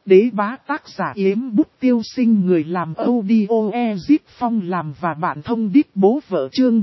Đế bá tác giả Yếm Bút Tiêu Sinh, người làm audio Ezip Phong làm và bạn thông đít bố vợ, chương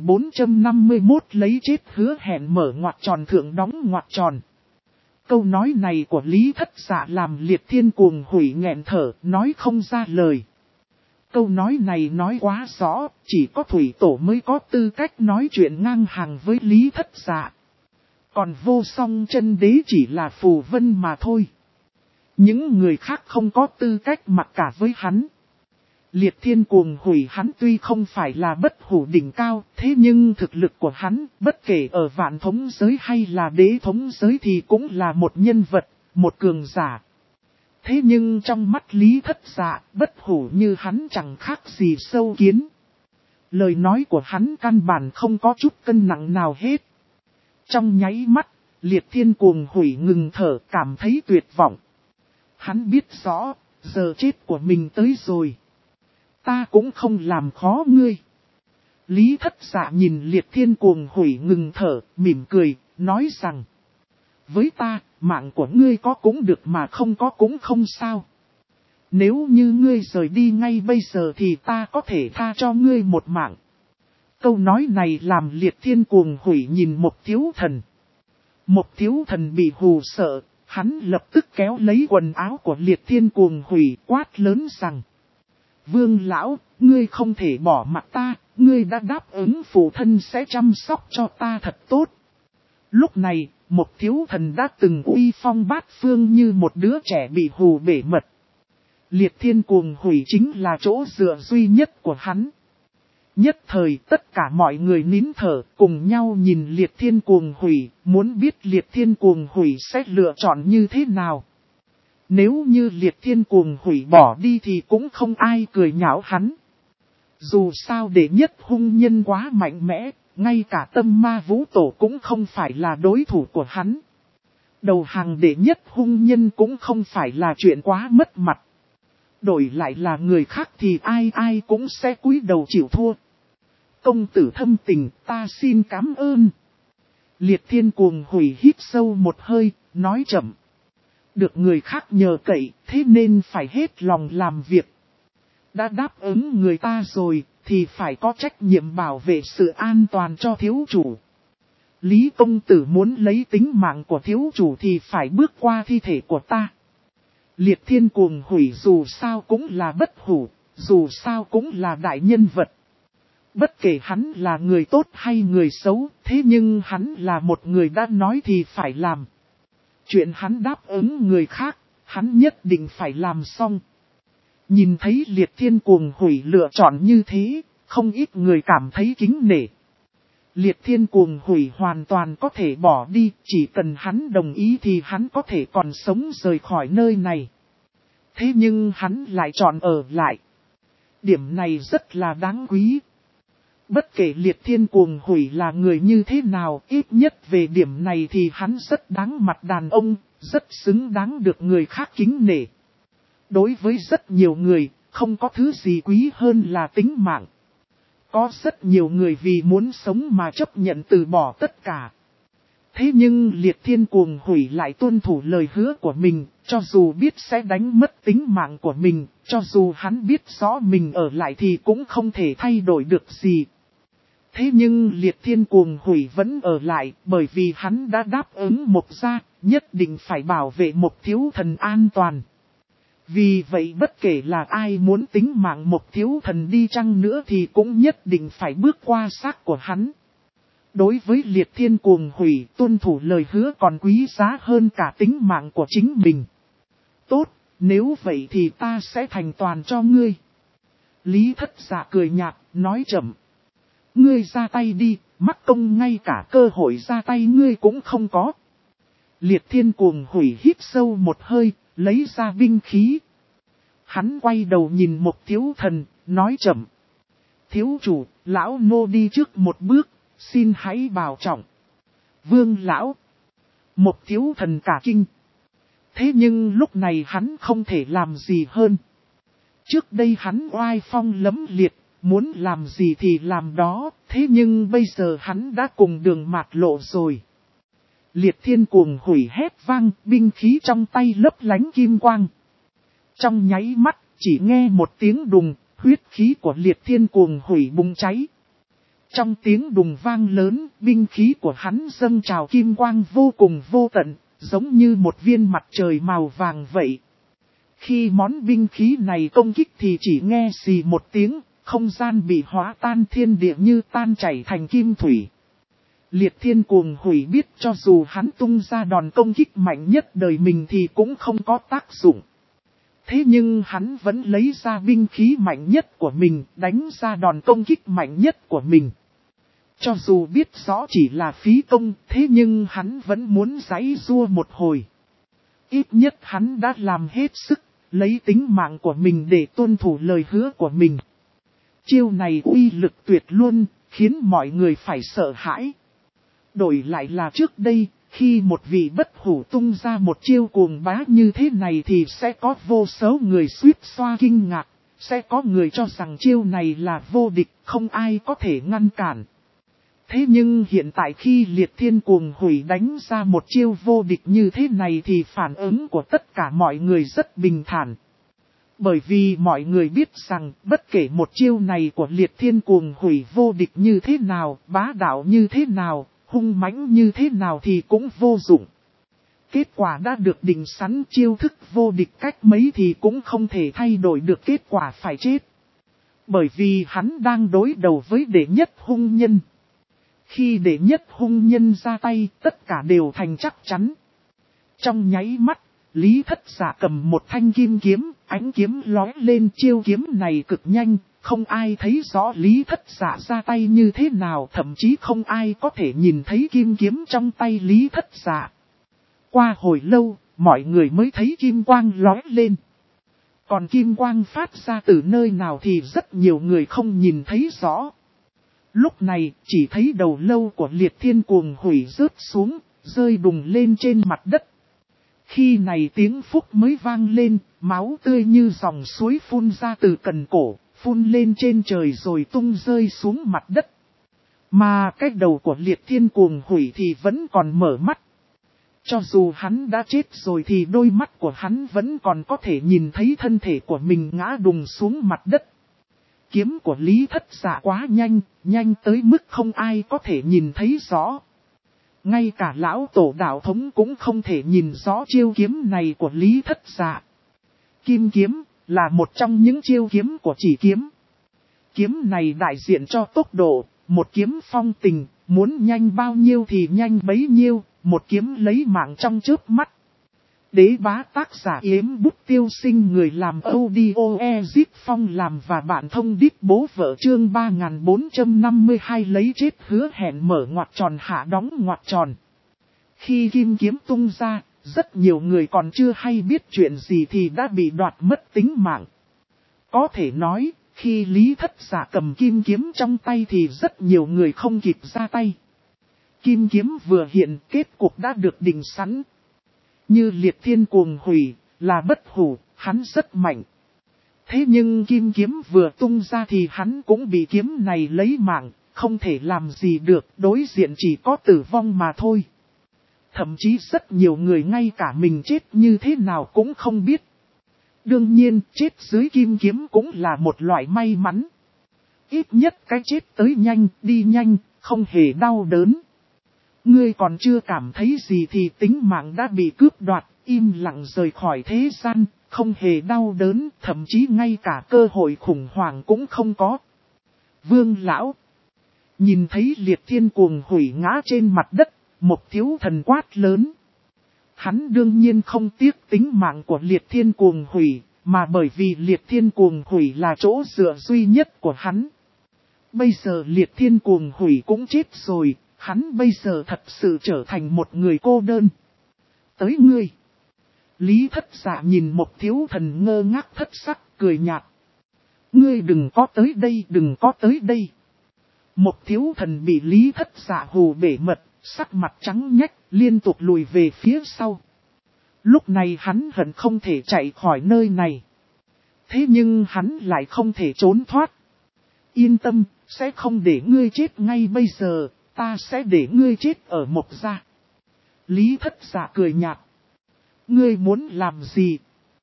3451 lấy chết hứa hẹn mở ngoặc tròn thượng đóng ngoặc tròn. Câu nói này của Lý Thất Dạ làm Liệt Thiên cuồng hủy nghẹn thở, nói không ra lời. Câu nói này nói quá rõ, chỉ có Thủy Tổ mới có tư cách nói chuyện ngang hàng với Lý Thất Dạ. Còn Vô Song Chân Đế chỉ là phù vân mà thôi. Những người khác không có tư cách mặc cả với hắn. Liệt Thiên cuồng hủy hắn tuy không phải là bất hủ đỉnh cao, thế nhưng thực lực của hắn, bất kể ở vạn thống giới hay là đế thống giới thì cũng là một nhân vật, một cường giả. Thế nhưng trong mắt Lý Thất Dạ, bất hủ như hắn chẳng khác gì sâu kiến. Lời nói của hắn căn bản không có chút cân nặng nào hết. Trong nháy mắt, Liệt Thiên cuồng hủy ngừng thở, cảm thấy tuyệt vọng. Hắn biết rõ, giờ chết của mình tới rồi. Ta cũng không làm khó ngươi. Lý Thất Dạ nhìn Liệt Thiên cuồng hủy ngừng thở, mỉm cười, nói rằng: với ta, mạng của ngươi có cũng được mà không có cũng không sao. Nếu như ngươi rời đi ngay bây giờ thì ta có thể tha cho ngươi một mạng. Câu nói này làm Liệt Thiên cuồng hủy nhìn Một Thiếu Thần. Một Thiếu Thần bị hù sợ, hắn lập tức kéo lấy quần áo của Liệt Thiên cuồng hủy, quát lớn rằng: Vương lão, ngươi không thể bỏ mặc ta, ngươi đã đáp ứng phụ thân sẽ chăm sóc cho ta thật tốt. Lúc này, Một Thiếu Thần đã từng uy phong bát phương như một đứa trẻ bị hù bể mật. Liệt Thiên cuồng hủy chính là chỗ dựa duy nhất của hắn. Nhất thời tất cả mọi người nín thở, cùng nhau nhìn Liệt Thiên cuồng hủy, muốn biết Liệt Thiên cuồng hủy sẽ lựa chọn như thế nào. Nếu như Liệt Thiên cuồng hủy bỏ đi thì cũng không ai cười nhạo hắn. Dù sao đệ nhất hung nhân quá mạnh mẽ, ngay cả Tâm Ma Vũ Tổ cũng không phải là đối thủ của hắn. Đầu hàng đệ nhất hung nhân cũng không phải là chuyện quá mất mặt. Đổi lại là người khác thì ai ai cũng sẽ cúi đầu chịu thua. Công tử thâm tình, ta xin cảm ơn. Liệt Thiên cuồng hủy hít sâu một hơi, nói chậm. Được người khác nhờ cậy, thế nên phải hết lòng làm việc. Đã đáp ứng người ta rồi, thì phải có trách nhiệm bảo vệ sự an toàn cho thiếu chủ. Lý công tử muốn lấy tính mạng của thiếu chủ thì phải bước qua thi thể của ta. Liệt Thiên cuồng hủy dù sao cũng là bất hủ, dù sao cũng là đại nhân vật. Bất kể hắn là người tốt hay người xấu, thế nhưng hắn là một người đã nói thì phải làm. Chuyện hắn đáp ứng người khác, hắn nhất định phải làm xong. Nhìn thấy Liệt Thiên cuồng hủy lựa chọn như thế, không ít người cảm thấy kính nể. Liệt Thiên cuồng hủy hoàn toàn có thể bỏ đi, chỉ cần hắn đồng ý thì hắn có thể còn sống rời khỏi nơi này. Thế nhưng hắn lại chọn ở lại. Điểm này rất là đáng quý. Bất kể Liệt Thiên cuồng hủy là người như thế nào, ít nhất về điểm này thì hắn rất đáng mặt đàn ông, rất xứng đáng được người khác kính nể. Đối với rất nhiều người, không có thứ gì quý hơn là tính mạng. Có rất nhiều người vì muốn sống mà chấp nhận từ bỏ tất cả. Thế nhưng Liệt Thiên cuồng hủy lại tuân thủ lời hứa của mình, cho dù biết sẽ đánh mất tính mạng của mình, cho dù hắn biết rõ mình ở lại thì cũng không thể thay đổi được gì. Thế nhưng Liệt Thiên cuồng hủy vẫn ở lại, bởi vì hắn đã đáp ứng Mộc gia, nhất định phải bảo vệ Mộc Thiếu Thần an toàn. Vì vậy bất kể là ai muốn tính mạng Mộc Thiếu Thần đi chăng nữa thì cũng nhất định phải bước qua xác của hắn. Đối với Liệt Thiên cuồng hủy, tuân thủ lời hứa còn quý giá hơn cả tính mạng của chính mình. Tốt, nếu vậy thì ta sẽ thành toàn cho ngươi. Lý Thất Dạ cười nhạt, nói chậm. Ngươi ra tay đi, mắc công ngay cả cơ hội ra tay ngươi cũng không có. Liệt Thiên cuồng hủy hít sâu một hơi, lấy ra binh khí. Hắn quay đầu nhìn Một Thiếu Thần, nói chậm. Thiếu chủ, lão nô đi trước một bước, xin hãy bảo trọng. Vương lão. Một Thiếu Thần cả kinh. Thế nhưng lúc này hắn không thể làm gì hơn. Trước đây hắn oai phong lẫm liệt, muốn làm gì thì làm đó, thế nhưng bây giờ hắn đã cùng đường mạt lộ rồi. Liệt Thiên cuồng hủy hét vang, binh khí trong tay lấp lánh kim quang. Trong nháy mắt, chỉ nghe một tiếng đùng, huyết khí của liệt thiên cuồng hủy bùng cháy. Trong tiếng đùng vang lớn, binh khí của hắn dâng trào kim quang vô cùng vô tận, giống như một viên mặt trời màu vàng vậy. Khi món binh khí này công kích thì chỉ nghe xì một tiếng, không gian bị hóa tan, thiên địa như tan chảy thành kim thủy. Liệt thiên cuồng hủy biết cho dù hắn tung ra đòn công kích mạnh nhất đời mình thì cũng không có tác dụng. Thế nhưng hắn vẫn lấy ra binh khí mạnh nhất của mình, đánh ra đòn công kích mạnh nhất của mình. Cho dù biết rõ chỉ là phí công, thế nhưng hắn vẫn muốn giãy giụa một hồi. Ít nhất hắn đã làm hết sức, lấy tính mạng của mình để tuân thủ lời hứa của mình. Chiêu này uy lực tuyệt luôn, khiến mọi người phải sợ hãi. Đổi lại là trước đây, khi một vị bất hủ tung ra một chiêu cuồng bá như thế này thì sẽ có vô số người suýt xoa kinh ngạc, sẽ có người cho rằng chiêu này là vô địch, không ai có thể ngăn cản. Thế nhưng hiện tại khi liệt thiên cuồng hủy đánh ra một chiêu vô địch như thế này thì phản ứng của tất cả mọi người rất bình thản. Bởi vì mọi người biết rằng bất kể một chiêu này của liệt thiên cuồng hủy vô địch như thế nào, bá đạo như thế nào, hung mãnh như thế nào thì cũng vô dụng. Kết quả đã được định sẵn, chiêu thức vô địch cách mấy thì cũng không thể thay đổi được kết quả phải chết. Bởi vì hắn đang đối đầu với đệ nhất hung nhân. Khi đệ nhất hung nhân ra tay, tất cả đều thành chắc chắn. Trong nháy mắt, Lý Thất Giả cầm một thanh kim kiếm, ánh kiếm lóe lên, chiêu kiếm này cực nhanh, không ai thấy rõ Lý Thất Giả ra tay như thế nào, thậm chí không ai có thể nhìn thấy kim kiếm trong tay Lý Thất Giả. Qua hồi lâu, mọi người mới thấy kim quang lóe lên. Còn kim quang phát ra từ nơi nào thì rất nhiều người không nhìn thấy rõ. Lúc này, chỉ thấy đầu lâu của liệt thiên cuồng hủy rớt xuống, rơi đùng lên trên mặt đất. Khi này tiếng phúc mới vang lên, máu tươi như dòng suối phun ra từ cần cổ, phun lên trên trời rồi tung rơi xuống mặt đất. Mà cái đầu của liệt thiên cuồng hủy thì vẫn còn mở mắt. Cho dù hắn đã chết rồi thì đôi mắt của hắn vẫn còn có thể nhìn thấy thân thể của mình ngã đùng xuống mặt đất. Kiếm của Lý Thất Giả quá nhanh, nhanh tới mức không ai có thể nhìn thấy rõ. Ngay cả lão tổ đạo thống cũng không thể nhìn rõ chiêu kiếm này của Lý Thất Giả. Kim kiếm là một trong những chiêu kiếm của chỉ kiếm. Kiếm này đại diện cho tốc độ, một kiếm phong tình, muốn nhanh bao nhiêu thì nhanh bấy nhiêu, một kiếm lấy mạng trong chớp mắt. Đế bá tác giả Yếm Bút Tiêu Sinh, người làm audio Ezip Phong làm và bạn thông đít bố vợ, chương 3452 lấy chết hứa hẹn mở ngoặc tròn hạ đóng ngoặc tròn. Khi kim kiếm tung ra, rất nhiều người còn chưa hay biết chuyện gì thì đã bị đoạt mất tính mạng. Có thể nói, khi Lý Thất Giả cầm kim kiếm trong tay thì rất nhiều người không kịp ra tay. Kim kiếm vừa hiện, kết cục đã được định sẵn. Như liệt thiên cuồng hủy, là bất hủ, hắn rất mạnh. Thế nhưng kim kiếm vừa tung ra thì hắn cũng bị kiếm này lấy mạng, không thể làm gì được, đối diện chỉ có tử vong mà thôi. Thậm chí rất nhiều người ngay cả mình chết như thế nào cũng không biết. Đương nhiên, chết dưới kim kiếm cũng là một loại may mắn. Ít nhất cái chết tới nhanh, đi nhanh, không hề đau đớn. Ngươi còn chưa cảm thấy gì thì tính mạng đã bị cướp đoạt, im lặng rời khỏi thế gian, không hề đau đớn, thậm chí ngay cả cơ hội khủng hoảng cũng không có. Vương lão nhìn thấy liệt thiên cuồng hủy ngã trên mặt đất, một thiếu thần quát lớn. Hắn đương nhiên không tiếc tính mạng của liệt thiên cuồng hủy, mà bởi vì liệt thiên cuồng hủy là chỗ dựa duy nhất của hắn. Bây giờ liệt thiên cuồng hủy cũng chết rồi. Hắn bây giờ thật sự trở thành một người cô đơn. Tới ngươi. Lý Thất Giả nhìn một thiếu thần ngơ ngác thất sắc, cười nhạt. Ngươi đừng có tới đây, đừng có tới đây. Một thiếu thần bị Lý Thất Giả hù bể mật, sắc mặt trắng nhách, liên tục lùi về phía sau. Lúc này hắn hận không thể chạy khỏi nơi này. Thế nhưng hắn lại không thể trốn thoát. Yên tâm, sẽ không để ngươi chết ngay bây giờ. Ta sẽ để ngươi chết ở Mộc Gia. Lý Thất Giả cười nhạt. Ngươi muốn làm gì?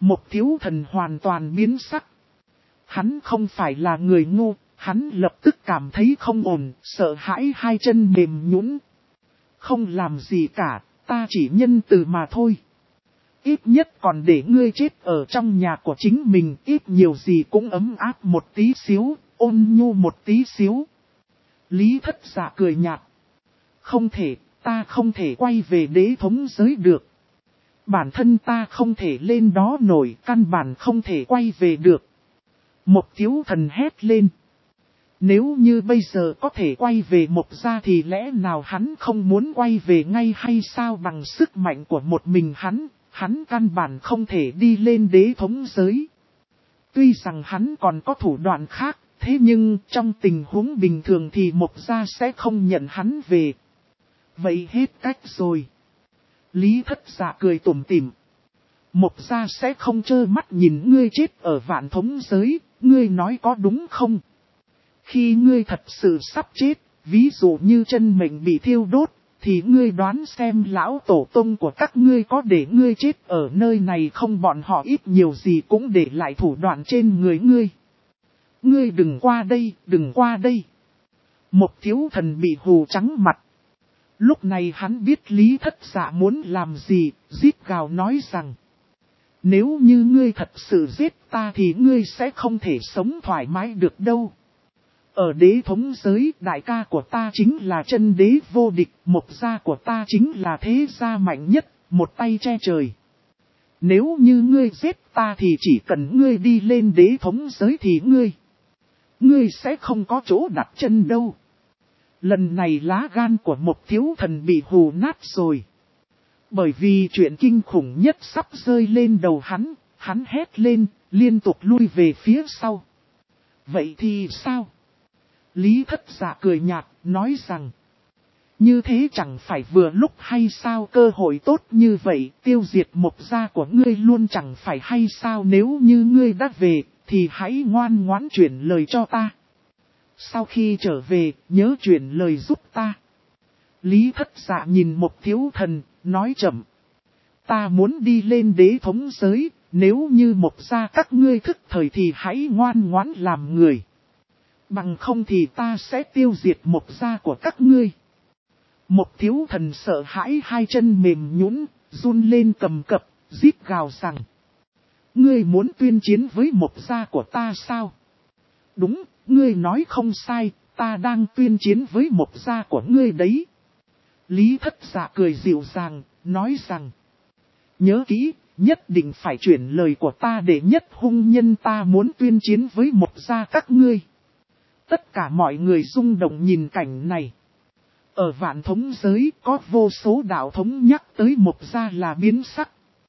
Một thiếu thần hoàn toàn biến sắc. Hắn không phải là người ngu, hắn lập tức cảm thấy không ổn, sợ hãi hai chân mềm nhũn. Không làm gì cả, ta chỉ nhân từ mà thôi. Ít nhất còn để ngươi chết ở trong nhà của chính mình, ít nhiều gì cũng ấm áp một tí xíu, ôn nhu một tí xíu. Lý Thất Dạ cười nhạt. Không thể, ta không thể quay về đế thống giới được. Bản thân ta không thể lên đó nổi, căn bản không thể quay về được. Một thiếu thần hét lên. Nếu như bây giờ có thể quay về Mộc gia thì lẽ nào hắn không muốn quay về ngay hay sao? Bằng sức mạnh của một mình hắn căn bản không thể đi lên đế thống giới. Tuy rằng hắn còn có thủ đoạn khác, thế nhưng trong tình huống bình thường thì Mộc gia sẽ không nhận hắn về. Vậy hết cách rồi. Lý Thất Dạ cười tủm tỉm. Mộc gia sẽ không trơ mắt nhìn ngươi chết ở vạn thống giới, ngươi nói có đúng không? Khi ngươi thật sự sắp chết, ví dụ như chân mệnh bị thiêu đốt, thì ngươi đoán xem lão tổ tông của các ngươi có để ngươi chết ở nơi này không? Bọn họ ít nhiều gì cũng để lại thủ đoạn trên người ngươi. Ngươi đừng qua đây, đừng qua đây. Một thiếu thần bị hù trắng mặt. Lúc này hắn biết Lý Thất Dạ muốn làm gì, rít gào nói rằng. Nếu như ngươi thật sự giết ta thì ngươi sẽ không thể sống thoải mái được đâu. Ở đế thống giới, đại ca của ta chính là chân đế vô địch, Mộc gia của ta chính là thế gia mạnh nhất, một tay che trời. Nếu như ngươi giết ta thì chỉ cần ngươi đi lên đế thống giới thì ngươi sẽ không có chỗ đặt chân đâu. Lần này lá gan của một thiếu thần bị hù nát rồi. Bởi vì chuyện kinh khủng nhất sắp rơi lên đầu hắn hét lên, liên tục lui về phía sau. Vậy thì sao? Lý Thất Dạ cười nhạt, nói rằng. Như thế chẳng phải vừa lúc hay sao? Cơ hội tốt như vậy, tiêu diệt Mộc gia của ngươi luôn chẳng phải hay sao? Nếu như ngươi đã về, thì hãy ngoan ngoãn chuyển lời cho ta. Sau khi trở về, nhớ chuyển lời giúp ta. Lý Thất Dạ nhìn một thiếu thần, nói chậm. Ta muốn đi lên đế thống giới, nếu như Mộc gia các ngươi thức thời thì hãy ngoan ngoãn làm người. Bằng không thì ta sẽ tiêu diệt Mộc gia của các ngươi. Một thiếu thần sợ hãi hai chân mềm nhũn, run lên cầm cập, rít gào rằng. Ngươi muốn tuyên chiến với Mộc gia của ta sao? Đúng, ngươi nói không sai, ta đang tuyên chiến với Mộc gia của ngươi đấy. Lý Thất Dạ cười dịu dàng, nói rằng. Nhớ kỹ, nhất định phải chuyển lời của ta để nhất hung nhân, ta muốn tuyên chiến với Mộc gia các ngươi. Tất cả mọi người rung động nhìn cảnh này. Ở vạn thống giới có vô số đạo thống nhắc tới Mộc gia là biến sắc.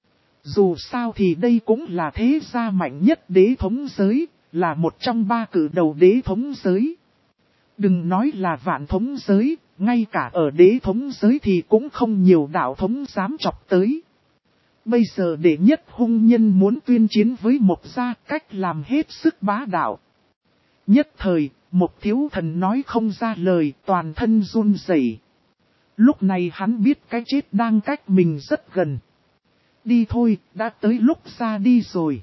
Dù sao thì đây cũng là thế gia mạnh nhất đế thống giới, là một trong ba cử đầu đế thống giới. Đừng nói là vạn thống giới, ngay cả ở đế thống giới thì cũng không nhiều đạo thống dám chọc tới. Bây giờ đệ nhất hung nhân muốn tuyên chiến với Mộc gia, cách làm hết sức bá đạo. Nhất thời, một thiếu thần nói không ra lời, toàn thân run rẩy. Lúc này hắn biết cái chết đang cách mình rất gần. Đi thôi, đã tới lúc ra đi rồi.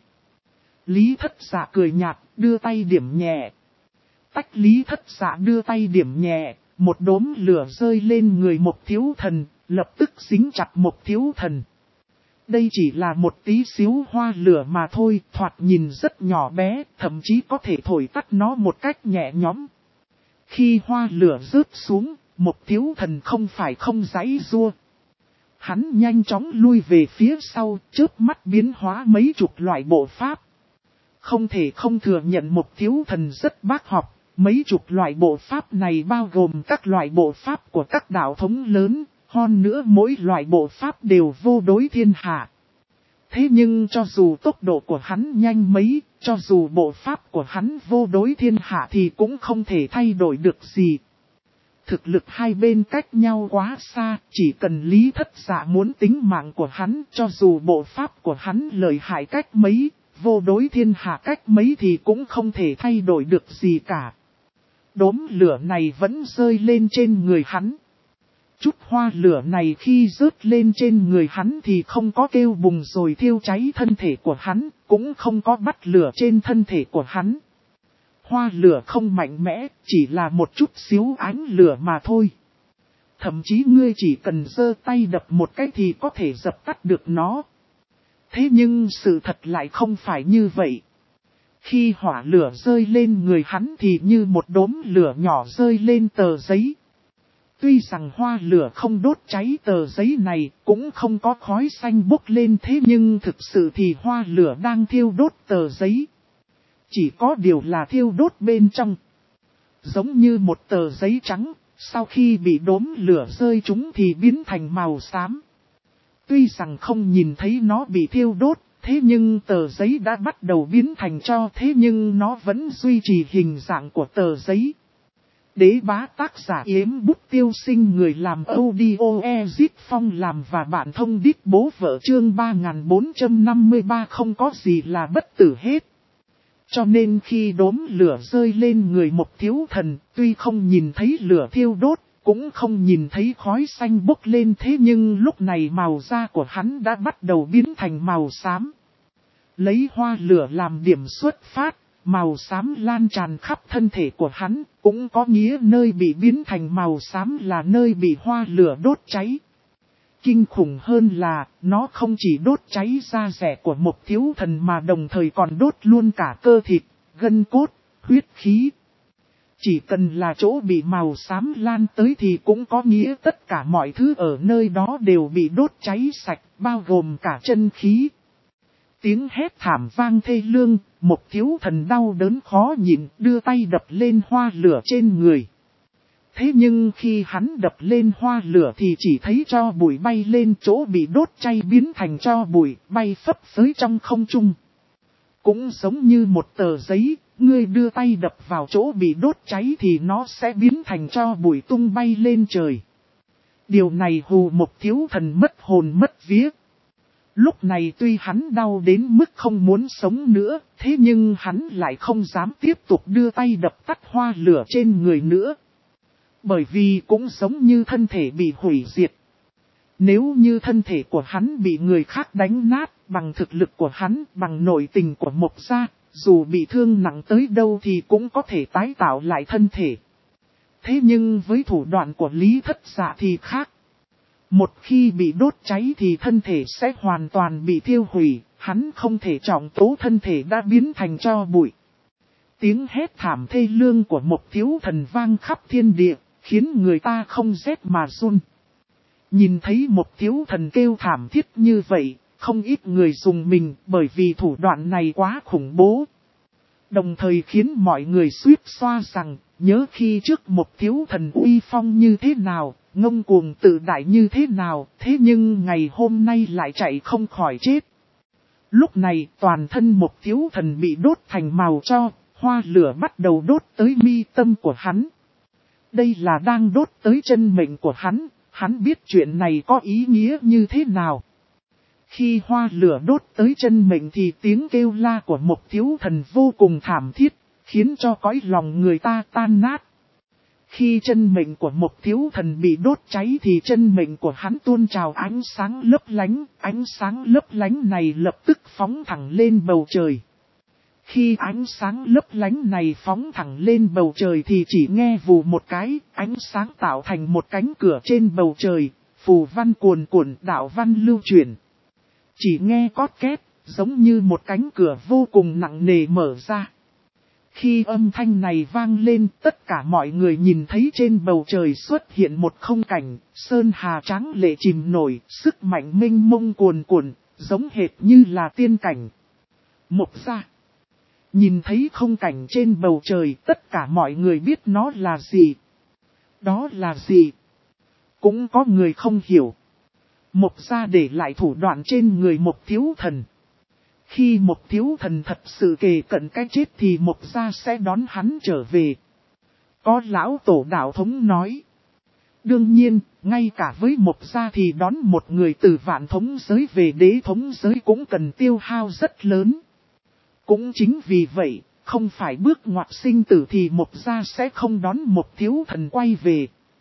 Lý Thất Dạ cười nhạt, đưa tay điểm nhẹ. Tách Lý Thất Dạ đưa tay điểm nhẹ, một đốm lửa rơi lên người một thiếu thần, lập tức dính chặt một thiếu thần. Đây chỉ là một tí xíu hoa lửa mà thôi, thoạt nhìn rất nhỏ bé, thậm chí có thể thổi tắt nó một cách nhẹ nhõm. Khi hoa lửa rớt xuống, một thiếu thần không phải không giãy giụa. Hắn nhanh chóng lui về phía sau, chớp mắt biến hóa mấy chục loại bộ pháp. Không thể không thừa nhận một thiếu thần rất bác học, mấy chục loại bộ pháp này bao gồm các loại bộ pháp của các đạo thống lớn, hơn nữa mỗi loại bộ pháp đều vô đối thiên hạ. Thế nhưng cho dù tốc độ của hắn nhanh mấy, cho dù bộ pháp của hắn vô đối thiên hạ thì cũng không thể thay đổi được gì. Thực lực hai bên cách nhau quá xa, chỉ cần Lý Thất Dạ muốn tính mạng của hắn, cho dù bộ pháp của hắn lợi hại cách mấy, vô đối thiên hạ cách mấy thì cũng không thể thay đổi được gì cả. Đốm lửa này vẫn rơi lên trên người hắn. Chút hoa lửa này khi rớt lên trên người hắn thì không có kêu bùng rồi thiêu cháy thân thể của hắn, cũng không có bắt lửa trên thân thể của hắn. Hoa lửa không mạnh mẽ, chỉ là một chút xíu ánh lửa mà thôi. Thậm chí ngươi chỉ cần giơ tay đập một cái thì có thể dập tắt được nó. Thế nhưng sự thật lại không phải như vậy. Khi hỏa lửa rơi lên người hắn thì như một đốm lửa nhỏ rơi lên tờ giấy. Tuy rằng hoa lửa không đốt cháy tờ giấy này, cũng không có khói xanh bốc lên, thế nhưng thực sự thì hoa lửa đang thiêu đốt tờ giấy. Chỉ có điều là thiêu đốt bên trong. Giống như một tờ giấy trắng, sau khi bị đốm lửa rơi trúng thì biến thành màu xám. Tuy rằng không nhìn thấy nó bị thiêu đốt, thế nhưng tờ giấy đã bắt đầu biến thành tro, thế nhưng nó vẫn duy trì hình dạng của tờ giấy. Đế bá tác giả Yếm Bút Tiêu Sinh, người làm audio Ezit Phong làm và bạn thông đít bố vợ, chương 3453 không có gì là bất tử hết. Cho nên khi đốm lửa rơi lên người Mộc Thiếu Thần, tuy không nhìn thấy lửa thiêu đốt, cũng không nhìn thấy khói xanh bốc lên, thế nhưng lúc này màu da của hắn đã bắt đầu biến thành màu xám. Lấy hoa lửa làm điểm xuất phát, màu xám lan tràn khắp thân thể của hắn, cũng có nghĩa nơi bị biến thành màu xám là nơi bị hoa lửa đốt cháy. Kinh khủng hơn là, nó không chỉ đốt cháy da rẻ của Mộc Thiếu Thần mà đồng thời còn đốt luôn cả cơ thịt, gân cốt, huyết khí. Chỉ cần là chỗ bị màu xám lan tới thì cũng có nghĩa tất cả mọi thứ ở nơi đó đều bị đốt cháy sạch, bao gồm cả chân khí. Tiếng hét thảm vang thê lương, Mộc Thiếu Thần đau đớn khó nhịn, đưa tay đập lên hoa lửa trên người. Thế nhưng khi hắn đập lên hoa lửa thì chỉ thấy tro bụi bay lên, chỗ bị đốt cháy biến thành tro bụi, bay phấp phới trong không trung. Cũng giống như một tờ giấy, ngươi đưa tay đập vào chỗ bị đốt cháy thì nó sẽ biến thành tro bụi tung bay lên trời. Điều này hù Mộc Thiếu Thần mất hồn mất vía. Lúc này tuy hắn đau đến mức không muốn sống nữa, thế nhưng hắn lại không dám tiếp tục đưa tay đập tắt hoa lửa trên người nữa. Bởi vì cũng giống như thân thể bị hủy diệt. Nếu như thân thể của hắn bị người khác đánh nát, bằng thực lực của hắn, bằng nội tình của Mộc gia, dù bị thương nặng tới đâu thì cũng có thể tái tạo lại thân thể. Thế nhưng với thủ đoạn của Lý Thất Dạ thì khác. Một khi bị đốt cháy thì thân thể sẽ hoàn toàn bị thiêu hủy, hắn không thể trọng tố, thân thể đã biến thành tro bụi. Tiếng hét thảm thê lương của Mộc Thiếu Thần vang khắp thiên địa, khiến người ta không rét mà run. Nhìn thấy Mộc Thiếu Thần kêu thảm thiết như vậy, không ít người dùng mình bởi vì thủ đoạn này quá khủng bố. Đồng thời khiến mọi người suýt xoa rằng, nhớ khi trước Mộc Thiếu Thần uy phong như thế nào, ngông cuồng tự đại như thế nào, thế nhưng ngày hôm nay lại chạy không khỏi chết. Lúc này toàn thân Mộc Thiếu Thần bị đốt thành màu tro, hoa lửa bắt đầu đốt tới mi tâm của hắn. Đây là đang đốt tới chân mệnh của hắn, hắn biết chuyện này có ý nghĩa như thế nào. Khi hoa lửa đốt tới chân mệnh thì tiếng kêu la của Mộc Thiếu Thần vô cùng thảm thiết, khiến cho cõi lòng người ta tan nát. Khi chân mệnh của Mộc Thiếu Thần bị đốt cháy thì chân mệnh của hắn tuôn trào ánh sáng lấp lánh này lập tức phóng thẳng lên bầu trời. Khi ánh sáng lấp lánh này phóng thẳng lên bầu trời thì chỉ nghe vù một cái, ánh sáng tạo thành một cánh cửa trên bầu trời, phù văn cuồn cuộn, đạo văn lưu chuyển. Chỉ nghe cót két, giống như một cánh cửa vô cùng nặng nề mở ra. Khi âm thanh này vang lên, tất cả mọi người nhìn thấy trên bầu trời xuất hiện một không cảnh, sơn hà tráng lệ chìm nổi, sức mạnh mênh mông cuồn cuộn, giống hệt như là tiên cảnh. Mộc gia. Nhìn thấy không cảnh trên bầu trời, tất cả mọi người biết nó là gì. Đó là gì? Cũng có người không hiểu. Mộc gia để lại thủ đoạn trên người Mộc Thiếu Thần. Khi Mộc Thiếu Thần thật sự kề cận cái chết thì Mộc gia sẽ đón hắn trở về. Có lão tổ đạo thống nói. Đương nhiên, ngay cả với Mộc gia thì đón một người từ vạn thống giới về đế thống giới cũng cần tiêu hao rất lớn. Cũng chính vì vậy, không phải bước ngoặt sinh tử thì Mộc gia sẽ không đón Mộc Thiếu Thần quay về.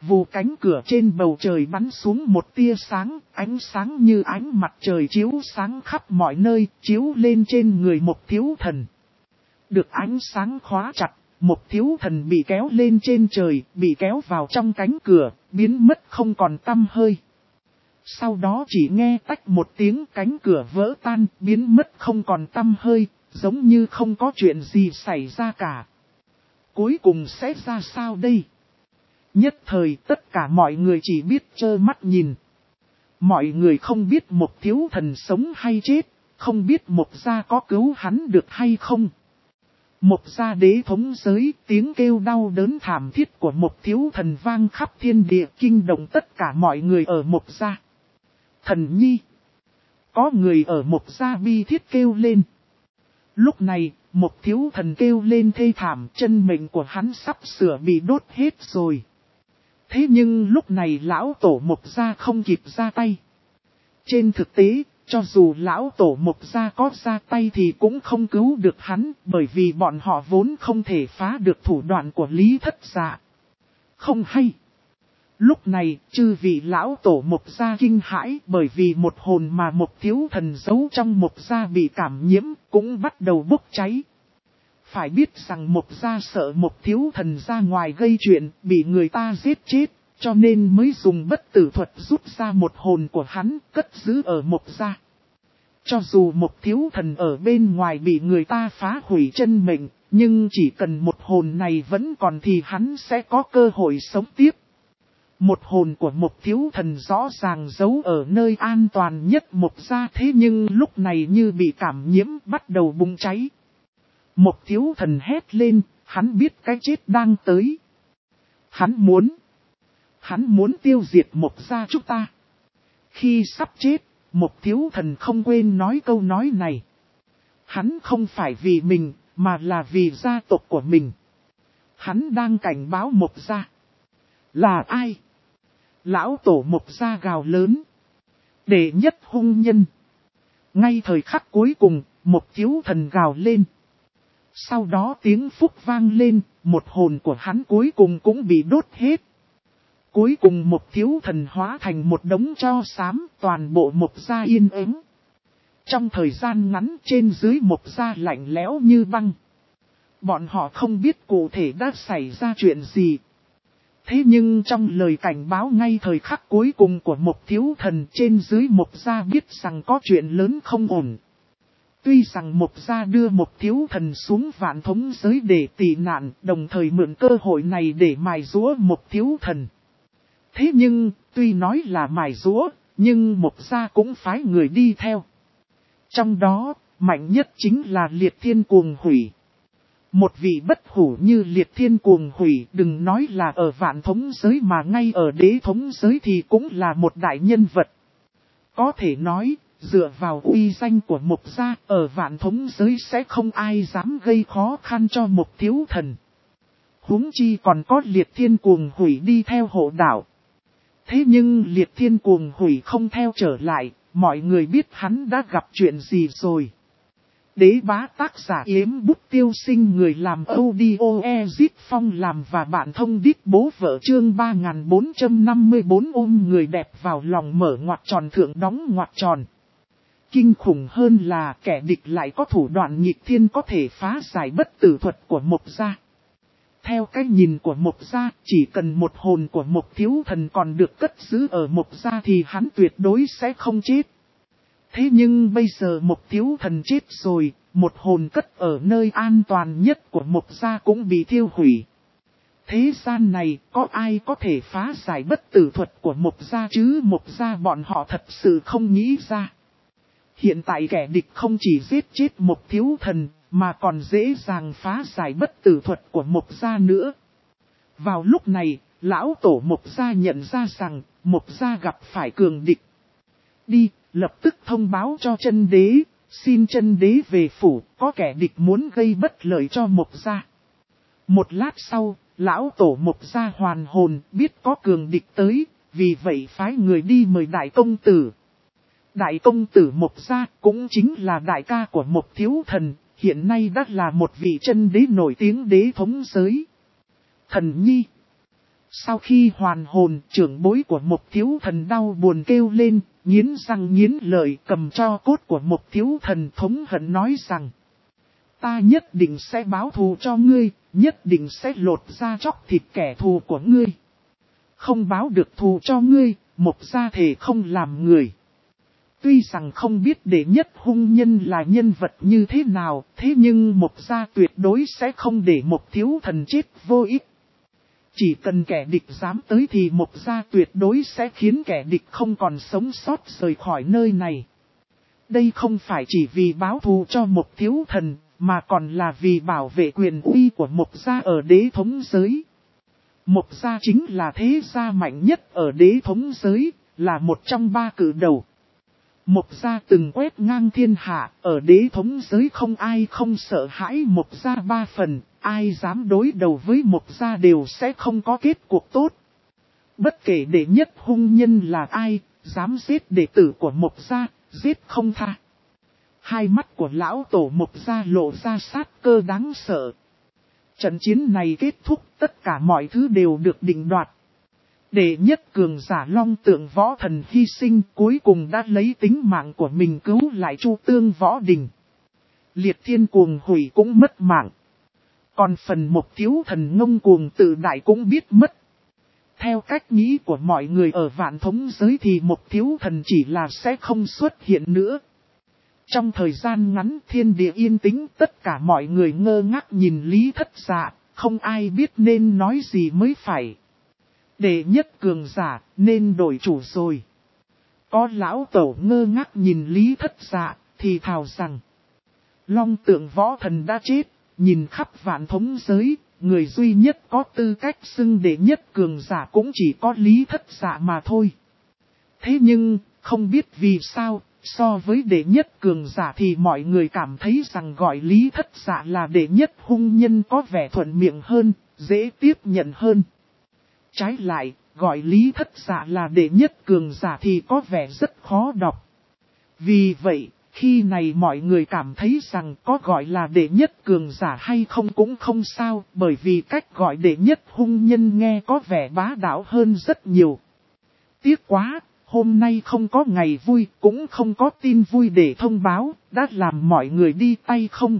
Vù cánh cửa trên bầu trời bắn xuống một tia sáng, ánh sáng như ánh mặt trời chiếu sáng khắp mọi nơi, chiếu lên trên người Mộc Thiếu Thần. Được ánh sáng khóa chặt, Mộc Thiếu Thần bị kéo lên trên trời, bị kéo vào trong cánh cửa, biến mất không còn tăm hơi. Sau đó chỉ nghe tách một tiếng, cánh cửa vỡ tan, biến mất không còn tăm hơi, giống như không có chuyện gì xảy ra cả. Cuối cùng sẽ ra sao đây? Nhất thời tất cả mọi người chỉ biết trơ mắt nhìn. Mọi người không biết Mộc Thiếu Thần sống hay chết, không biết Mộc gia có cứu hắn được hay không. Mộc gia đế thống giới, tiếng kêu đau đớn thảm thiết của Mộc Thiếu Thần vang khắp thiên địa, kinh động tất cả mọi người ở Mộc gia. Thần nhi! Có người ở Mộc gia bi thiết kêu lên. Lúc này, Mộc Thiếu Thần kêu lên thê thảm, chân mệnh của hắn sắp sửa bị đốt hết rồi. Thế nhưng lúc này lão tổ Mộc gia không kịp ra tay. Trên thực tế, cho dù lão tổ Mộc gia có ra tay thì cũng không cứu được hắn, bởi vì bọn họ vốn không thể phá được thủ đoạn của Lý Thất Dạ. Không hay. Lúc này, chư vị lão tổ Mộc gia kinh hãi, bởi vì một hồn mà Mộc Thiếu Thần giấu trong Mộc gia bị cảm nhiễm, cũng bắt đầu bốc cháy. Phải biết rằng Mộc gia sợ Mộc Thiếu Thần ra ngoài gây chuyện, bị người ta giết chết, cho nên mới dùng bất tử thuật rút ra một hồn của hắn, cất giữ ở Mộc gia. Cho dù Mộc Thiếu Thần ở bên ngoài bị người ta phá hủy chân mệnh, nhưng chỉ cần một hồn này vẫn còn thì hắn sẽ có cơ hội sống tiếp. Một hồn của Mộc Thiếu Thần rõ ràng giấu ở nơi an toàn nhất Mộc gia, thế nhưng lúc này như bị cảm nhiễm bắt đầu bùng cháy. Mộc Thiếu Thần hét lên, hắn biết cái chết đang tới. Hắn muốn tiêu diệt Mộc gia chúng ta. Khi sắp chết, Mộc Thiếu Thần không quên nói câu nói này. Hắn không phải vì mình, mà là vì gia tộc của mình. Hắn đang cảnh báo Mộc gia. Là ai? Lão tổ Mộc gia gào lớn. Đệ nhất hung nhân. Ngay thời khắc cuối cùng, Mộc Thiếu Thần gào lên. Sau đó tiếng phúc vang lên, một hồn của hắn cuối cùng cũng bị đốt hết. Cuối cùng Mộc Thiếu Thần hóa thành một đống tro xám, toàn bộ Mộc gia yên ắng. Trong thời gian ngắn trên dưới Mộc gia lạnh lẽo như băng. Bọn họ không biết cụ thể đã xảy ra chuyện gì. Thế nhưng trong lời cảnh báo ngay thời khắc cuối cùng của Mộc Thiếu Thần, trên dưới Mộc gia biết rằng có chuyện lớn không ổn. Tuy rằng Mộc gia đưa Mộc Thiếu Thần xuống vạn thống giới để tị nạn, đồng thời mượn cơ hội này để mài giũa Mộc Thiếu Thần. Thế nhưng, tuy nói là mài giũa, nhưng Mộc gia cũng phái người đi theo. Trong đó, mạnh nhất chính là Liệt Thiên Cuồng Hủy. Một vị bất hủ như Liệt Thiên Cuồng Hủy, đừng nói là ở vạn thống giới mà ngay ở đế thống giới thì cũng là một đại nhân vật. Có thể nói, dựa vào uy danh của Mộc gia, ở vạn thống giới sẽ không ai dám gây khó khăn cho Mộc Thiếu Thần. Huống chi còn có Liệt Thiên Cuồng Hủy đi theo hộ đạo. Thế nhưng Liệt Thiên Cuồng Hủy không theo trở lại, mọi người biết hắn đã gặp chuyện gì rồi. Đế bá tác giả Yếm Bút Tiêu Sinh, người làm audio Ezip Phong làm và bạn thông đít bố vợ chương 3454 ôm người đẹp vào lòng mở ngoặc tròn thượng đóng ngoặc tròn. Kinh khủng hơn là kẻ địch lại có thủ đoạn nghịch thiên có thể phá giải bất tử thuật của Mộc gia. Theo cái nhìn của Mộc gia, chỉ cần một hồn của Mộc Thiếu Thần còn được cất giữ ở Mộc gia thì hắn tuyệt đối sẽ không chết. Thế nhưng bây giờ Mộc Thiếu Thần chết rồi, một hồn cất ở nơi an toàn nhất của Mộc gia cũng bị thiêu hủy. Thế gian này có ai có thể phá giải bất tử thuật của Mộc gia chứ? Mộc gia bọn họ thật sự không nghĩ ra. Hiện tại kẻ địch không chỉ giết chết Mộc Thiếu Thần, mà còn dễ dàng phá giải bất tử thuật của Mộc gia nữa. Vào lúc này, lão tổ Mộc gia nhận ra rằng, Mộc gia gặp phải cường địch. Đi, lập tức thông báo cho chân đế, xin chân đế về phủ, có kẻ địch muốn gây bất lợi cho Mộc gia. Một lát sau, lão tổ Mộc gia hoàn hồn, biết có cường địch tới, vì vậy phái người đi mời đại công tử. Đại công tử Mộc gia cũng chính là đại ca của Mộc Thiếu Thần, hiện nay đã là một vị chân đế nổi tiếng đế thống giới. Thần nhi, Sau khi hoàn hồn, trưởng bối của một thiếu thần đau buồn kêu lên, nghiến răng nghiến lợi cầm tro cốt của một thiếu thần thống hận nói rằng: ta nhất định sẽ báo thù cho ngươi, nhất định sẽ lột da chóc thịt kẻ thù của ngươi. Không báo được thù cho ngươi, một gia thể không làm người. Tuy rằng không biết đệ nhất hung nhân là nhân vật như thế nào, thế nhưng một gia tuyệt đối sẽ không để một thiếu thần chết vô ích. Chỉ cần kẻ địch dám tới thì một gia tuyệt đối sẽ khiến kẻ địch không còn sống sót rời khỏi nơi này. Đây không phải chỉ vì báo thù cho một thiếu thần, mà còn là vì bảo vệ quyền uy của một gia ở đế thống giới. Một gia chính là thế gia mạnh nhất ở đế thống giới, là một trong ba cử đầu. Một gia từng quét ngang thiên hạ, ở đế thống giới không ai không sợ hãi một gia ba phần, ai dám đối đầu với một gia đều sẽ không có kết cuộc tốt. Bất kể đệ nhất hung nhân là ai, dám giết đệ tử của một gia, giết không tha. Hai mắt của lão tổ một gia lộ ra sát cơ đáng sợ. Trận chiến này kết thúc, tất cả mọi thứ đều được định đoạt. Đệ nhất cường giả Long Tượng Võ Thần hy sinh, cuối cùng đã lấy tính mạng của mình cứu lại Chu Tương Võ Đình. Liệt Thiên Cuồng Hủy cũng mất mạng. Còn phần một thiếu thần ngông cuồng tự đại cũng biết mất. Theo cách nghĩ của mọi người ở vạn thống giới thì một thiếu thần chỉ là sẽ không xuất hiện nữa. Trong thời gian ngắn thiên địa yên tĩnh, tất cả mọi người ngơ ngác nhìn Lý Thất Dạ, không ai biết nên nói gì mới phải. Đệ nhất cường giả, nên đổi chủ rồi. Có lão tổ ngơ ngác nhìn Lý Thất Dạ, thì thào rằng: Long Tượng Võ Thần đã chết, nhìn khắp vạn thống giới, người duy nhất có tư cách xưng đệ nhất cường giả cũng chỉ có Lý Thất Dạ mà thôi. Thế nhưng, không biết vì sao, so với đệ nhất cường giả thì mọi người cảm thấy rằng gọi Lý Thất Dạ là đệ nhất hung nhân có vẻ thuận miệng hơn, dễ tiếp nhận hơn. Trái lại, gọi Lý Thất Dạ là đệ nhất cường giả thì có vẻ rất khó đọc. Vì vậy, khi này mọi người cảm thấy rằng có gọi là đệ nhất cường giả hay không cũng không sao, bởi vì cách gọi đệ nhất hung nhân nghe có vẻ bá đạo hơn rất nhiều. Tiếc quá, hôm nay không có ngày vui, cũng không có tin vui để thông báo, đã làm mọi người đi tay không.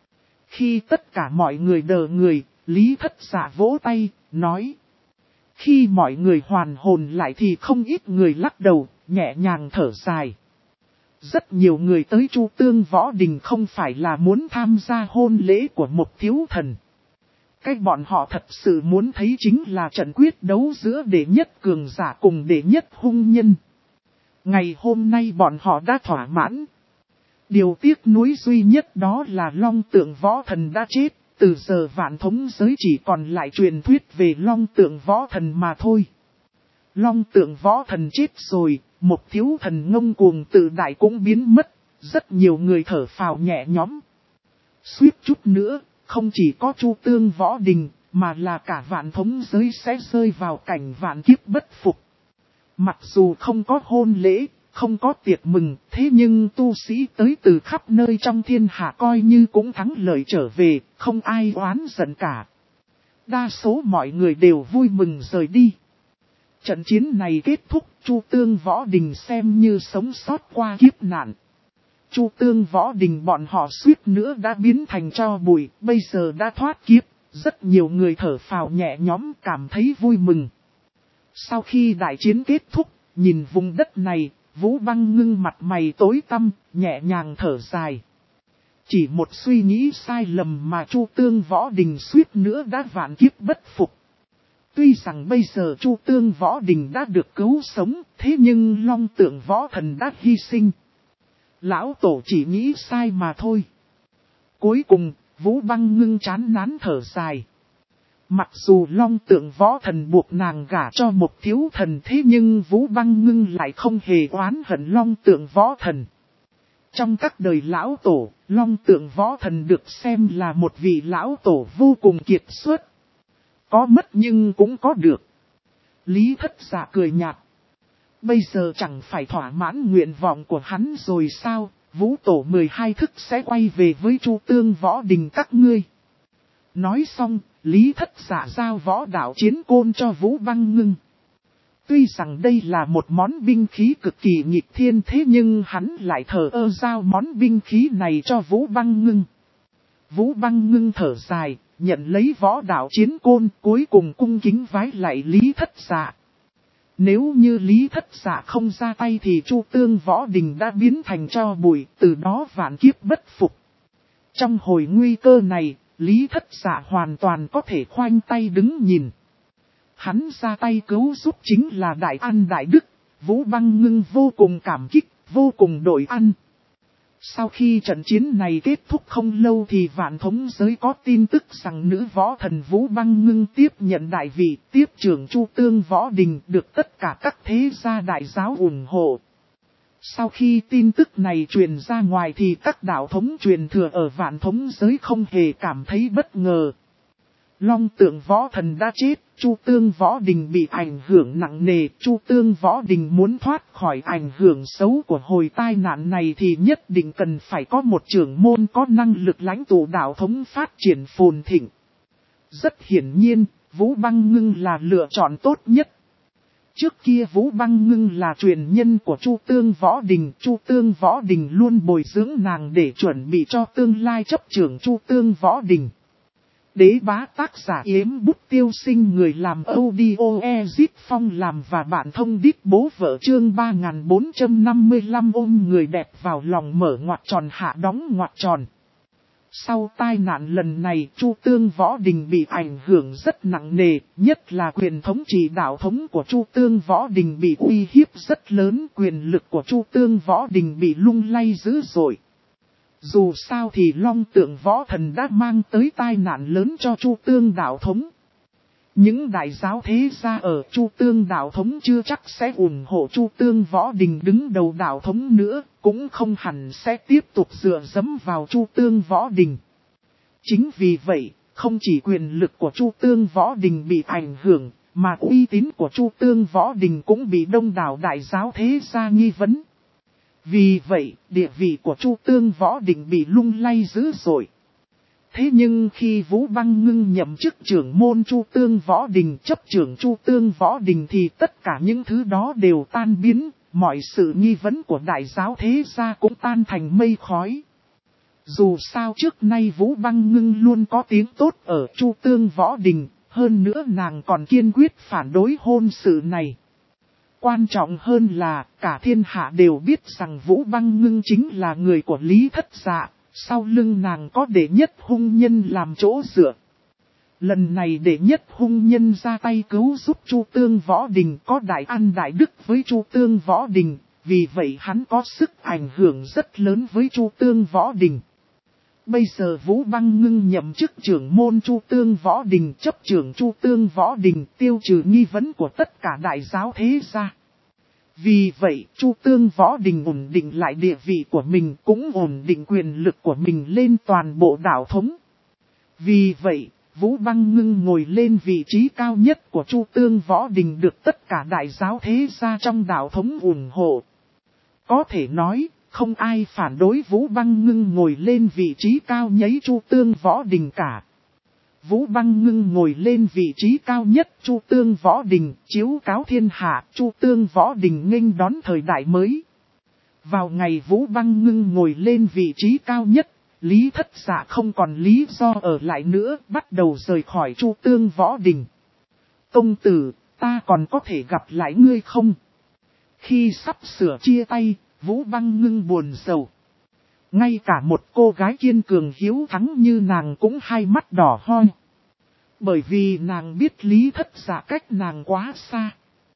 Khi tất cả mọi người đờ người, Lý Thất Dạ vỗ tay, nói. Khi mọi người hoàn hồn lại thì không ít người lắc đầu, nhẹ nhàng thở dài. Rất nhiều người tới Chu Tương Võ Đình không phải là muốn tham gia hôn lễ của một thiếu thần. Cái bọn họ thật sự muốn thấy chính là trận quyết đấu giữa đệ nhất cường giả cùng đệ nhất hung nhân. Ngày hôm nay bọn họ đã thỏa mãn. Điều tiếc nuối duy nhất đó là Long Tượng Võ Thần đã chết. Từ giờ vạn thống giới chỉ còn lại truyền thuyết về Long Tượng Võ Thần mà thôi. Long Tượng Võ Thần chết rồi, một thiếu thần ngông cuồng tự đại cũng biến mất, rất nhiều người thở phào nhẹ nhõm. Suýt chút nữa, không chỉ có Chu Tương Võ Đình, mà là cả vạn thống giới sẽ rơi vào cảnh vạn kiếp bất phục. Mặc dù không có hôn lễ, không có tiệc mừng, thế nhưng tu sĩ tới từ khắp nơi trong thiên hạ coi như cũng thắng lợi trở về, không ai oán giận cả. Đa số mọi người đều vui mừng rời đi. Trận chiến này kết thúc, Chu Tương Võ Đình xem như sống sót qua kiếp nạn. Chu Tương Võ Đình bọn họ suýt nữa đã biến thành tro bụi, bây giờ đã thoát kiếp, rất nhiều người thở phào nhẹ nhõm cảm thấy vui mừng. Sau khi đại chiến kết thúc, nhìn vùng đất này, Vũ Băng Ngưng mặt mày tối tăm, nhẹ nhàng thở dài. Chỉ một suy nghĩ sai lầm mà Chu Tương Võ Đình suýt nữa đã vạn kiếp bất phục. Tuy rằng bây giờ Chu Tương Võ Đình đã được cứu sống, thế nhưng Long Tượng Võ Thần đã hy sinh. Lão Tổ chỉ nghĩ sai mà thôi. Cuối cùng, Vũ Băng Ngưng chán nản thở dài. Mặc dù Long Tượng Võ Thần buộc nàng gả cho một thiếu thần, thế nhưng Vũ Băng Ngưng lại không hề oán hận Long Tượng Võ Thần. Trong các đời lão tổ, Long Tượng Võ Thần được xem là một vị lão tổ vô cùng kiệt xuất. Có mất nhưng cũng có được. Lý Thất Dạ cười nhạt. Bây giờ chẳng phải thỏa mãn nguyện vọng của hắn rồi sao, Vũ Tổ 12 thức sẽ quay về với Chu Tương Võ Đình các ngươi. Nói xong, Lý Thất Dạ giao võ đạo chiến côn cho Vũ Băng Ngưng. Tuy rằng đây là một món binh khí cực kỳ nghịch thiên thế nhưng hắn lại thờ ơ giao món binh khí này cho Vũ Băng Ngưng. Vũ Băng Ngưng thở dài, nhận lấy võ đạo chiến côn, cuối cùng cung kính vái lại Lý Thất Dạ. Nếu như Lý Thất Dạ không ra tay thì Chu Tương Võ Đình đã biến thành tro bụi, từ đó vạn kiếp bất phục. Trong hồi nguy cơ này, Lý Thất Dạ hoàn toàn có thể khoanh tay đứng nhìn. Hắn ra tay cứu giúp chính là Đại An Đại Đức, Vũ Băng Ngưng vô cùng cảm kích, vô cùng đội ăn. Sau khi trận chiến này kết thúc không lâu thì vạn thống giới có tin tức rằng nữ võ thần Vũ Băng Ngưng tiếp nhận đại vị, tiếp trưởng Chu Tương Võ Đình, được tất cả các thế gia đại giáo ủng hộ. Sau khi tin tức này truyền ra ngoài thì các đạo thống truyền thừa ở vạn thống giới không hề cảm thấy bất ngờ. Long Tượng Võ Thần đã chết, Chu Tương Võ Đình bị ảnh hưởng nặng nề, Chu Tương Võ Đình muốn thoát khỏi ảnh hưởng xấu của hồi tai nạn này thì nhất định cần phải có một trưởng môn có năng lực lãnh tụ đạo thống phát triển phồn thịnh. Rất hiển nhiên, Vũ Băng Ngưng là lựa chọn tốt nhất. Trước kia Vũ Băng Ngưng là truyền nhân của Chu Tương Võ Đình, Chu Tương Võ Đình luôn bồi dưỡng nàng để chuẩn bị cho tương lai chấp trưởng Chu Tương Võ Đình. Đế bá tác giả Yếm Bút Tiêu Sinh, người làm audio Ezip Phong làm và bạn thông đít bố vợ chương 3455 ôm người đẹp vào lòng mở ngoặc tròn hạ đóng ngoặc tròn. Sau tai nạn lần này, Chu Tương Võ Đình bị ảnh hưởng rất nặng nề, nhất là quyền thống trị đạo thống của Chu Tương Võ Đình bị uy hiếp rất lớn, quyền lực của Chu Tương Võ Đình bị lung lay dữ dội. Dù sao thì Long Tượng Võ Thần đã mang tới tai nạn lớn cho Chu Tương đạo thống. Những đại giáo thế gia ở Chu Tương đạo thống chưa chắc sẽ ủng hộ Chu Tương Võ Đình đứng đầu đạo thống nữa, cũng không hẳn sẽ tiếp tục dựa dẫm vào Chu Tương Võ Đình. Chính vì vậy, không chỉ quyền lực của Chu Tương Võ Đình bị ảnh hưởng, mà uy tín của Chu Tương Võ Đình cũng bị đông đảo đại giáo thế gia nghi vấn. Vì vậy, địa vị của Chu Tương Võ Đình bị lung lay dữ dội. Thế nhưng khi Vũ Băng Ngưng nhậm chức trưởng môn Chu Tương Võ Đình, chấp trưởng Chu Tương Võ Đình thì tất cả những thứ đó đều tan biến, mọi sự nghi vấn của đại giáo thế gia cũng tan thành mây khói. Dù sao trước nay Vũ Băng Ngưng luôn có tiếng tốt ở Chu Tương Võ Đình, hơn nữa nàng còn kiên quyết phản đối hôn sự này. Quan trọng hơn là cả thiên hạ đều biết rằng Vũ Băng Ngưng chính là người của Lý Thất Dạ, sau lưng nàng có đệ nhất hung nhân làm chỗ dựa. Lần này đệ nhất hung nhân ra tay cứu giúp Chu Tương Võ Đình có Đại An Đại Đức với Chu Tương Võ Đình, vì vậy hắn có sức ảnh hưởng rất lớn với Chu Tương Võ Đình. Bây giờ Vũ Băng Ngưng nhậm chức trưởng môn Chu Tương Võ Đình, chấp trưởng Chu Tương Võ Đình, tiêu trừ nghi vấn của tất cả đại giáo thế gia. Vì vậy, Chu Tương Võ Đình ổn định lại địa vị của mình, cũng ổn định quyền lực của mình lên toàn bộ đạo thống. Vì vậy, Vũ Băng Ngưng ngồi lên vị trí cao nhất của Chu Tương Võ Đình được tất cả đại giáo thế gia trong đạo thống ủng hộ. Có thể nói, không ai phản đối Vũ Băng Ngưng ngồi lên vị trí cao nhấy Chu Tương Võ Đình cả. Vũ Băng Ngưng ngồi lên vị trí cao nhất Chu Tương Võ Đình, chiếu cáo thiên hạ, Chu Tương Võ Đình nghênh đón thời đại mới. Vào ngày Vũ Băng Ngưng ngồi lên vị trí cao nhất, Lý Thất Dạ không còn lý do ở lại nữa, bắt đầu rời khỏi Chu Tương Võ Đình. Công tử, ta còn có thể gặp lại ngươi không? Khi sắp sửa chia tay, Vũ Băng Ngưng buồn rầu. Ngay cả một cô gái kiên cường hiếu thắng như nàng cũng hai mắt đỏ hoe. Bởi vì nàng biết Lý Thất Dạ cách nàng quá xa.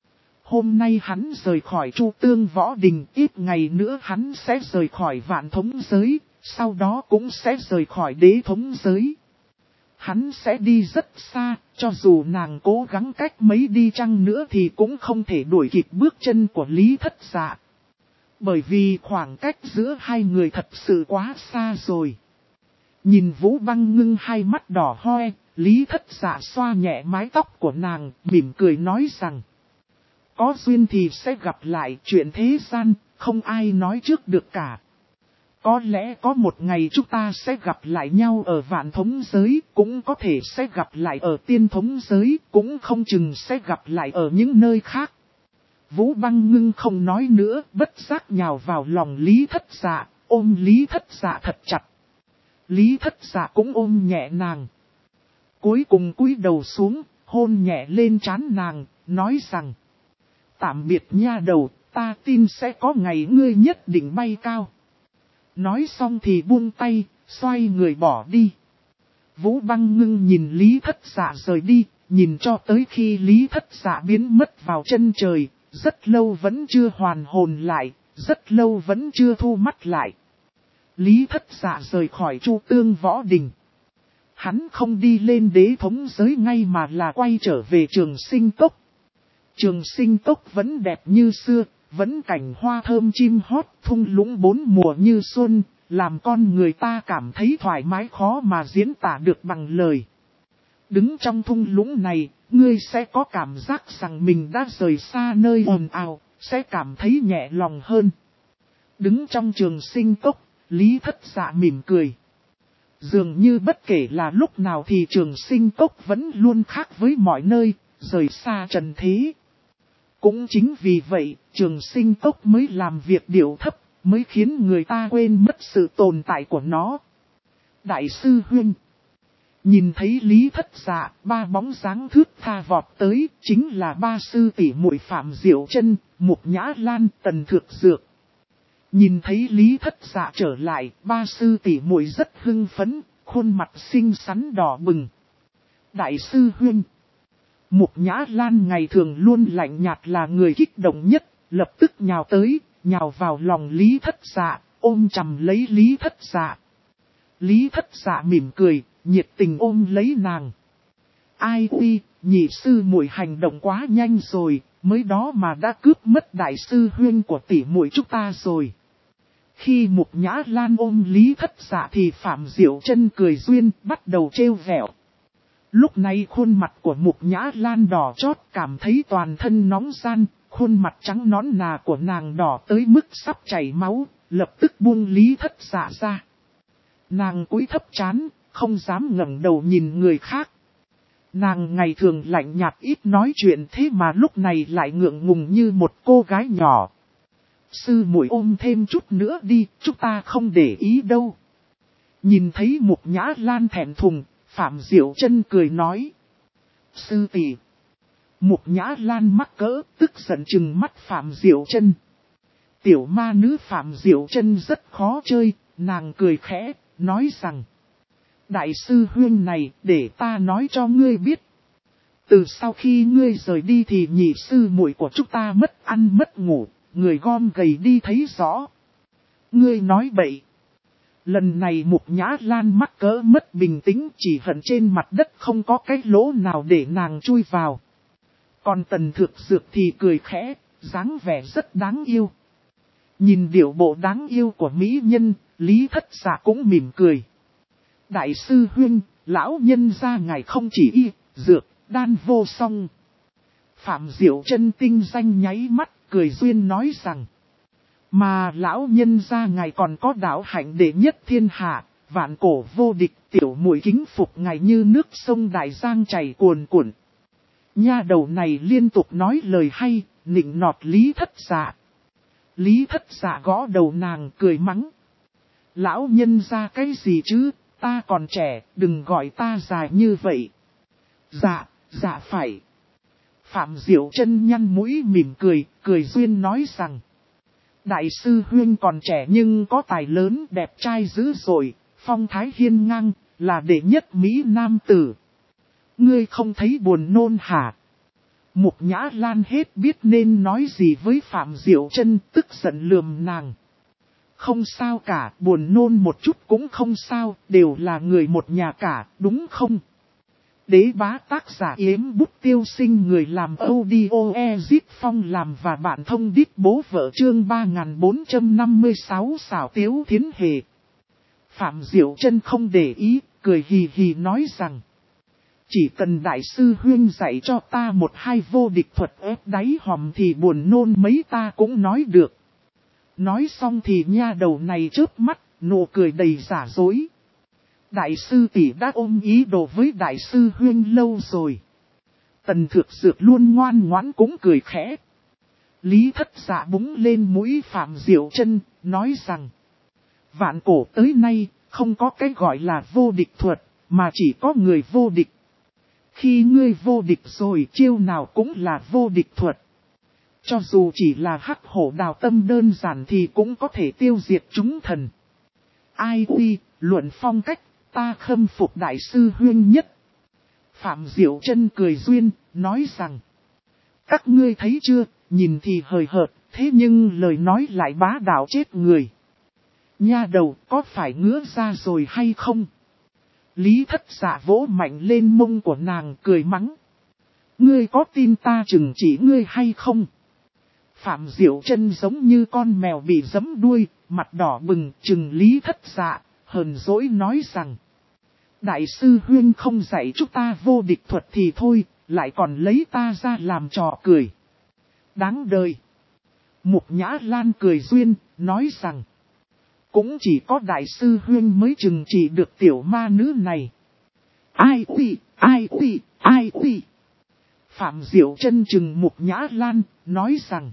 Hôm nay hắn rời khỏi Chu Tương Võ Đình, ít ngày nữa hắn sẽ rời khỏi vạn thống giới, sau đó cũng sẽ rời khỏi đế thống giới. Hắn sẽ đi rất xa, cho dù nàng cố gắng cách mấy đi chăng nữa thì cũng không thể đuổi kịp bước chân của Lý Thất Dạ. Bởi vì khoảng cách giữa hai người thật sự quá xa rồi. Nhìn Vũ Băng Ngưng hai mắt đỏ hoe, Lý Thất Dạ xoa nhẹ mái tóc của nàng, mỉm cười nói rằng: có duyên thì sẽ gặp lại, chuyện thế gian, không ai nói trước được cả. Có lẽ có một ngày chúng ta sẽ gặp lại nhau ở vạn thống giới, cũng có thể sẽ gặp lại ở tiên thống giới, cũng không chừng sẽ gặp lại ở những nơi khác. Vũ Băng Ngưng không nói nữa, bất giác nhào vào lòng Lý Thất Dạ, ôm Lý Thất Dạ thật chặt. Lý Thất Dạ cũng ôm nhẹ nàng. Cuối cùng cúi đầu xuống, hôn nhẹ lên trán nàng, nói rằng: tạm biệt nha đầu, ta tin sẽ có ngày ngươi nhất định bay cao. Nói xong thì buông tay, xoay người bỏ đi. Vũ Băng Ngưng nhìn Lý Thất Dạ rời đi, nhìn cho tới khi Lý Thất Dạ biến mất vào chân trời, rất lâu vẫn chưa hoàn hồn lại, rất lâu vẫn chưa thu mắt lại. Lý Thất Dạ rời khỏi Chu Tương Võ Đình. Hắn không đi lên đế thống giới ngay mà là quay trở về Trường Sinh Cốc. Trường Sinh Cốc vẫn đẹp như xưa, vẫn cảnh hoa thơm chim hót, thung lũng bốn mùa như xuân, làm con người ta cảm thấy thoải mái khó mà diễn tả được bằng lời. Đứng trong thung lũng này, ngươi sẽ có cảm giác rằng mình đã rời xa nơi ồn ào, sẽ cảm thấy nhẹ lòng hơn. Đứng trong Trường Sinh Cốc, Lý Thất Dạ mỉm cười. Dường như bất kể là lúc nào thì Trường Sinh Cốc vẫn luôn khác với mọi nơi, rời xa trần thế. Cũng chính vì vậy, Trường Sinh Cốc mới làm việc điệu thấp, mới khiến người ta quên mất sự tồn tại của nó. Đại sư Huynh. Nhìn thấy Lý Thất Dạ, ba bóng dáng thướt tha vọt tới, chính là ba sư tỷ muội Phạm Diệu Chân, Mục Nhã Lan, Tần Thược Dược. Nhìn thấy Lý Thất Dạ trở lại, ba sư tỷ muội rất hưng phấn, khuôn mặt xinh xắn đỏ bừng. Đại sư Huynh. Mục Nhã Lan ngày thường luôn lạnh nhạt là người kích động nhất, lập tức nhào tới, nhào vào lòng Lý Thất Dạ, ôm chầm lấy Lý Thất Dạ. Lý Thất Dạ mỉm cười, nhiệt tình ôm lấy nàng. Ai uy, nhị sư muội hành động quá nhanh rồi, mới đó mà đã cướp mất đại sư huynh của tỷ muội chúng ta rồi. Khi Mục Nhã Lan ôm Lý Thất Dạ thì Phạm Diệu Chân cười duyên, bắt đầu trêu vẹo. Lúc này khuôn mặt của Mục Nhã Lan đỏ chót, cảm thấy toàn thân nóng ran, khuôn mặt trắng nõn nà của nàng đỏ tới mức sắp chảy máu, lập tức buông Lý Thất Dạ ra. Nàng cúi thấp trán, không dám ngẩng đầu nhìn người khác. Nàng ngày thường lạnh nhạt ít nói chuyện thế mà lúc này lại ngượng ngùng như một cô gái nhỏ. Sư muội ôm thêm chút nữa đi, chúng ta không để ý đâu. Nhìn thấy Mục Nhã Lan thẹn thùng, Phạm Diệu Chân cười nói. Sư tỷ. Mục Nhã Lan mắc cỡ, tức giận trừng mắt Phạm Diệu Chân. Tiểu ma nữ Phạm Diệu Chân rất khó chơi, nàng cười khẽ, nói rằng. Đại sư huynh này, để ta nói cho ngươi biết. Từ sau khi ngươi rời đi thì nhị sư muội của chúng ta mất ăn mất ngủ, người gom gầy đi thấy rõ. Ngươi nói bậy. Lần này Mục Nhã Lan mắc cỡ mất bình tĩnh, chỉ hận trên mặt đất không có cái lỗ nào để nàng chui vào. Còn Tần Thược Dược thì cười khẽ, dáng vẻ rất đáng yêu. Nhìn điệu bộ đáng yêu của mỹ nhân, Lý Thất Dạ cũng mỉm cười. Đại sư huynh, lão nhân gia ngài không chỉ y, dược, đan vô song. Phạm Diệu Chân tinh danh nháy mắt, cười duyên nói rằng. Mà lão nhân gia ngài còn có đạo hạnh đệ nhất thiên hạ, vạn cổ vô địch, tiểu muội kính phục ngài như nước sông Đại Giang chảy cuồn cuộn. Nha đầu này liên tục nói lời hay, nịnh nọt Lý Thất Dạ. Lý Thất Dạ gõ đầu nàng cười mắng. Lão nhân gia cái gì chứ, ta còn trẻ, đừng gọi ta già như vậy. Dạ phải. Phạm Diệu Chân nhăn mũi mỉm cười, cười duyên nói rằng. Đại sư huynh còn trẻ nhưng có tài lớn, đẹp trai dữ dội, phong thái hiên ngang, là đệ nhất Mỹ Nam tử. Ngươi không thấy buồn nôn hả? Mục Nhã Lan hết biết nên nói gì với Phạm Diệu Chân, tức giận lườm nàng. Không sao cả, buồn nôn một chút cũng không sao, đều là người một nhà cả, đúng không? Đế bá tác giả Yếm Bút Tiêu Sinh, người làm audio Ezip Phong làm và bạn thông đít bố vợ chương 3456 xảo tiếu thiến hề. Phạm Diệu Chân không để ý, cười hì hì nói rằng. Chỉ cần đại sư huynh dạy cho ta một hai vô địch thuật ép đáy hòm thì buồn nôn mấy ta cũng nói được. Nói xong thì nha đầu này chớp mắt, nụ cười đầy giả dối. Đại sư tỷ đã ôm ý đồ với đại sư Huyên lâu rồi. Tần Thược Dược luôn ngoan ngoãn cũng cười khẽ. Lý Thất Dạ búng lên mũi Phạm Diệu Chân, nói rằng: vạn cổ tới nay, không có cái gọi là vô địch thuật, mà chỉ có người vô địch. Khi ngươi vô địch rồi, chiêu nào cũng là vô địch thuật. Cho dù chỉ là hắc hổ đào tâm đơn giản thì cũng có thể tiêu diệt chúng thần. Ai uy, luận phong cách, ta khâm phục đại sư Huyên nhất. Phạm Diệu Chân cười duyên, nói rằng: các ngươi thấy chưa, nhìn thì hời hợt, thế nhưng lời nói lại bá đạo chết người. Nha đầu, có phải ngứa ra rồi hay không? Lý Thất Dạ vỗ mạnh lên mông của nàng, cười mắng: ngươi có tin ta trừng trị ngươi hay không? Phạm Diệu Chân giống như con mèo bị giẫm đuôi, mặt đỏ bừng, trừng Lý Thất Dạ, hờn dỗi nói rằng: đại sư Huyên không dạy chúng ta vô địch thuật thì thôi, lại còn lấy ta ra làm trò cười. Đáng đời. Mục Nhã Lan cười duyên, nói rằng: cũng chỉ có đại sư Huyên mới trừng trị được tiểu ma nữ này. Ai uy, ai uy, ai uy. Phạm Diệu Chân trừng Mục Nhã Lan, nói rằng: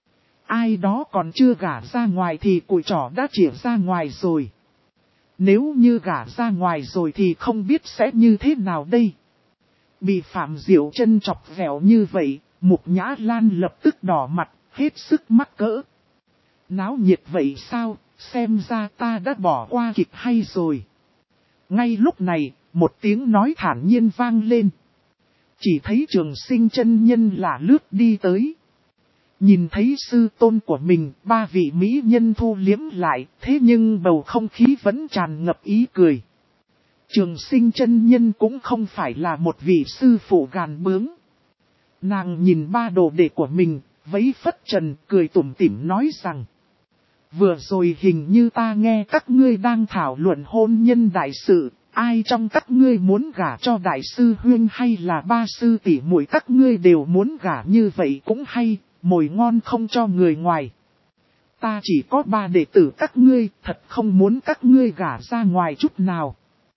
ai đó còn chưa gả ra ngoài thì cùi trỏ đã chĩa ra ngoài rồi. Nếu như gả ra ngoài rồi thì không biết sẽ như thế nào đây. Bị Phạm Diệu Chân chọc ghẹo như vậy, Mục Nhã Lan lập tức đỏ mặt, hết sức mắc cỡ. Náo nhiệt vậy sao, xem ra ta đã bỏ qua kịch hay rồi. Ngay lúc này, một tiếng nói thản nhiên vang lên. Chỉ thấy Trường Sinh chân nhân là lướt đi tới. Nhìn thấy sư tôn của mình, ba vị mỹ nhân thu liếm lại, thế nhưng bầu không khí vẫn tràn ngập ý cười. Trường Sinh chân nhân cũng không phải là một vị sư phụ gàn bướng. Nàng nhìn ba đồ đệ của mình, vẫy phất trần, cười tủm tỉm nói rằng: vừa rồi hình như ta nghe các ngươi đang thảo luận hôn nhân đại sự, ai trong các ngươi muốn gả cho đại sư Huyên hay là ba sư tỷ muội các ngươi đều muốn gả, như vậy cũng hay, mồi ngon không cho người ngoài. Ta chỉ có ba đệ tử các ngươi, thật không muốn các ngươi gả ra ngoài chút nào.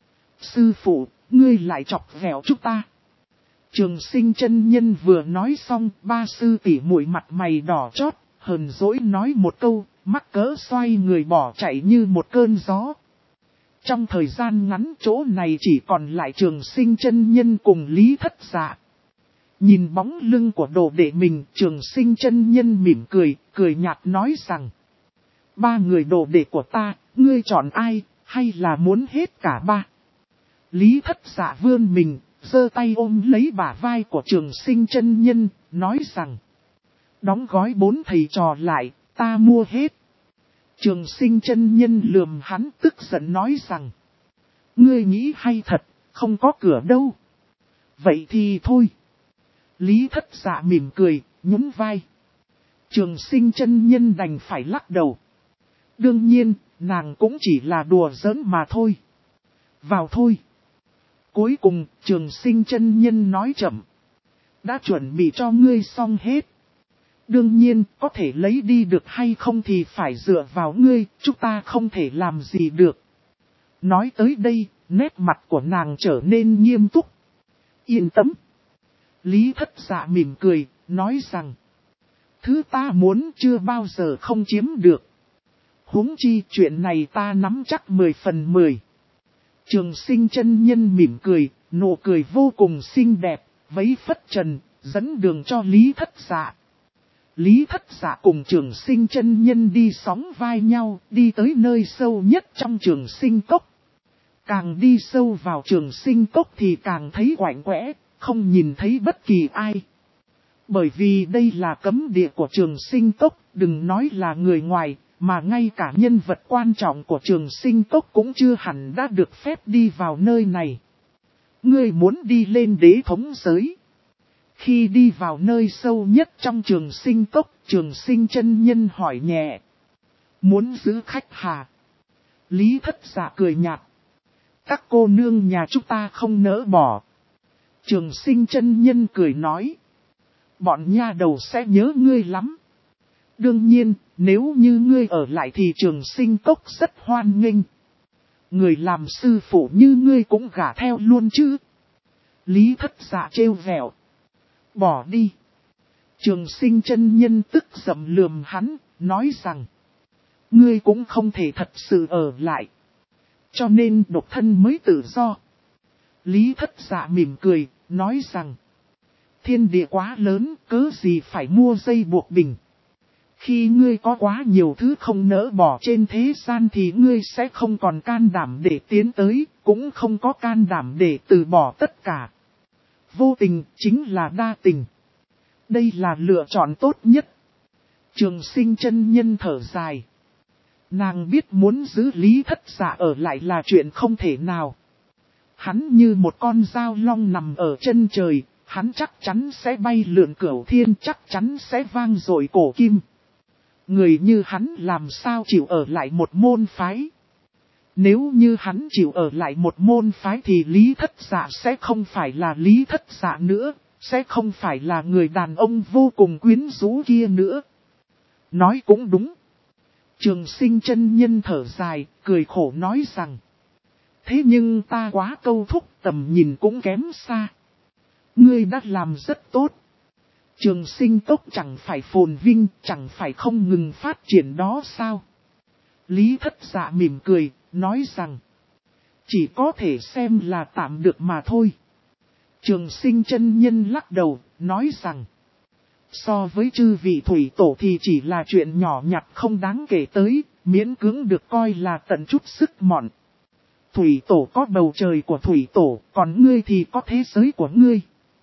Sư phụ, ngươi lại chọc ghẹo chúng ta. Trường Sinh chân nhân vừa nói xong, ba sư tỷ muội mặt mày đỏ chót, hờn dỗi nói một câu, mắc cỡ xoay người bỏ chạy như một cơn gió. Trong thời gian ngắn chỗ này chỉ còn lại Trường Sinh chân nhân cùng Lý Thất Dạ. Nhìn bóng lưng của đồ đệ mình, Trường Sinh chân nhân mỉm cười, cười nhạt nói rằng: ba người đồ đệ của ta, ngươi chọn ai, hay là muốn hết cả ba? Lý Thất Dạ vươn mình, giơ tay ôm lấy bả vai của Trường Sinh chân nhân, nói rằng: đóng gói 4 thầy trò lại, ta mua hết. Trường Sinh chân nhân lườm hắn, tức giận nói rằng: ngươi nghĩ hay thật, không có cửa đâu. Vậy thì thôi. Lý Thất Dạ mỉm cười, nhún vai. Trường Sinh chân nhân đành phải lắc đầu. Đương nhiên, nàng cũng chỉ là đùa giỡn mà thôi. Vào thôi. Cuối cùng, Trường Sinh chân nhân nói chậm: đã chuẩn bị cho ngươi xong hết. Đương nhiên, có thể lấy đi được hay không thì phải dựa vào ngươi, chúng ta không thể làm gì được. Nói tới đây, nét mặt của nàng trở nên nghiêm túc. Yên tâm. Lý Thất Dạ mỉm cười, nói rằng: thứ ta muốn chưa bao giờ không chiếm được. Huống chi chuyện này ta nắm chắc 10 phần 10. Trường Sinh chân nhân mỉm cười, nụ cười vô cùng xinh đẹp, vẫy phất trần, dẫn đường cho Lý Thất Dạ. Lý Thất Dạ cùng Trường Sinh chân nhân đi sóng vai nhau, đi tới nơi sâu nhất trong Trường Sinh cốc. Càng đi sâu vào Trường Sinh cốc thì càng thấy quạnh quẽ, không nhìn thấy bất kỳ ai. Bởi vì đây là cấm địa của Trường Sinh cốc, đừng nói là người ngoài, mà ngay cả nhân vật quan trọng của Trường Sinh cốc cũng chưa hẳn đã được phép đi vào nơi này. Ngươi muốn đi lên đế thống giới. Khi đi vào nơi sâu nhất trong Trường Sinh cốc, Trường Sinh chân nhân hỏi nhẹ: muốn giữ khách hà? Lý Thất Dạ cười nhạt: các cô nương nhà chúng ta không nỡ bỏ. Trường Sinh chân nhân cười nói: bọn nha đầu sẽ nhớ ngươi lắm. Đương nhiên, Nếu như ngươi ở lại thì Trường Sinh Cốc rất hoan nghênh. Người làm sư phụ như ngươi cũng gả theo luôn chứ. Lý Thất Dạ trêu vẹo. Bỏ đi. Trường Sinh chân nhân tức giận lườm hắn, nói rằng. Ngươi cũng không thể thật sự ở lại. Cho nên độc thân mới tự do. Lý Thất Dạ mỉm cười, nói rằng. Thiên địa quá lớn, cớ gì phải mua dây buộc bình. Khi ngươi có quá nhiều thứ không nỡ bỏ trên thế gian thì ngươi sẽ không còn can đảm để tiến tới, cũng không có can đảm để từ bỏ tất cả. Vô tình chính là đa tình. Đây là lựa chọn tốt nhất. Trường Sinh chân nhân thở dài. Nàng biết muốn giữ Lý Thất Dạ ở lại là chuyện không thể nào. Hắn như một con dao long nằm ở chân trời, hắn chắc chắn sẽ bay lượn cửu thiên, chắc chắn sẽ vang dội cổ kim. Người như hắn làm sao chịu ở lại một môn phái. Nếu như hắn chịu ở lại một môn phái thì Lý Thất Dạ sẽ không phải là Lý Thất Dạ nữa, sẽ không phải là người đàn ông vô cùng quyến rũ kia nữa. Nói cũng đúng. Trường Sinh chân nhân thở dài, cười khổ nói rằng. Thế nhưng ta quá câu thúc, tầm nhìn cũng kém xa. Ngươi đã làm rất tốt. Trường Sinh Cốc chẳng phải phồn vinh, chẳng phải không ngừng phát triển đó sao? Lý Thất Dạ mỉm cười, nói rằng. Chỉ có thể xem là tạm được mà thôi. Trường Sinh chân nhân lắc đầu, nói rằng. So với chư vị thủy tổ thì chỉ là chuyện nhỏ nhặt không đáng kể tới, miễn cưỡng được coi là tận chút sức mọn. Thủy tổ có bầu trời của thủy tổ, còn ngươi thì có thế giới của ngươi.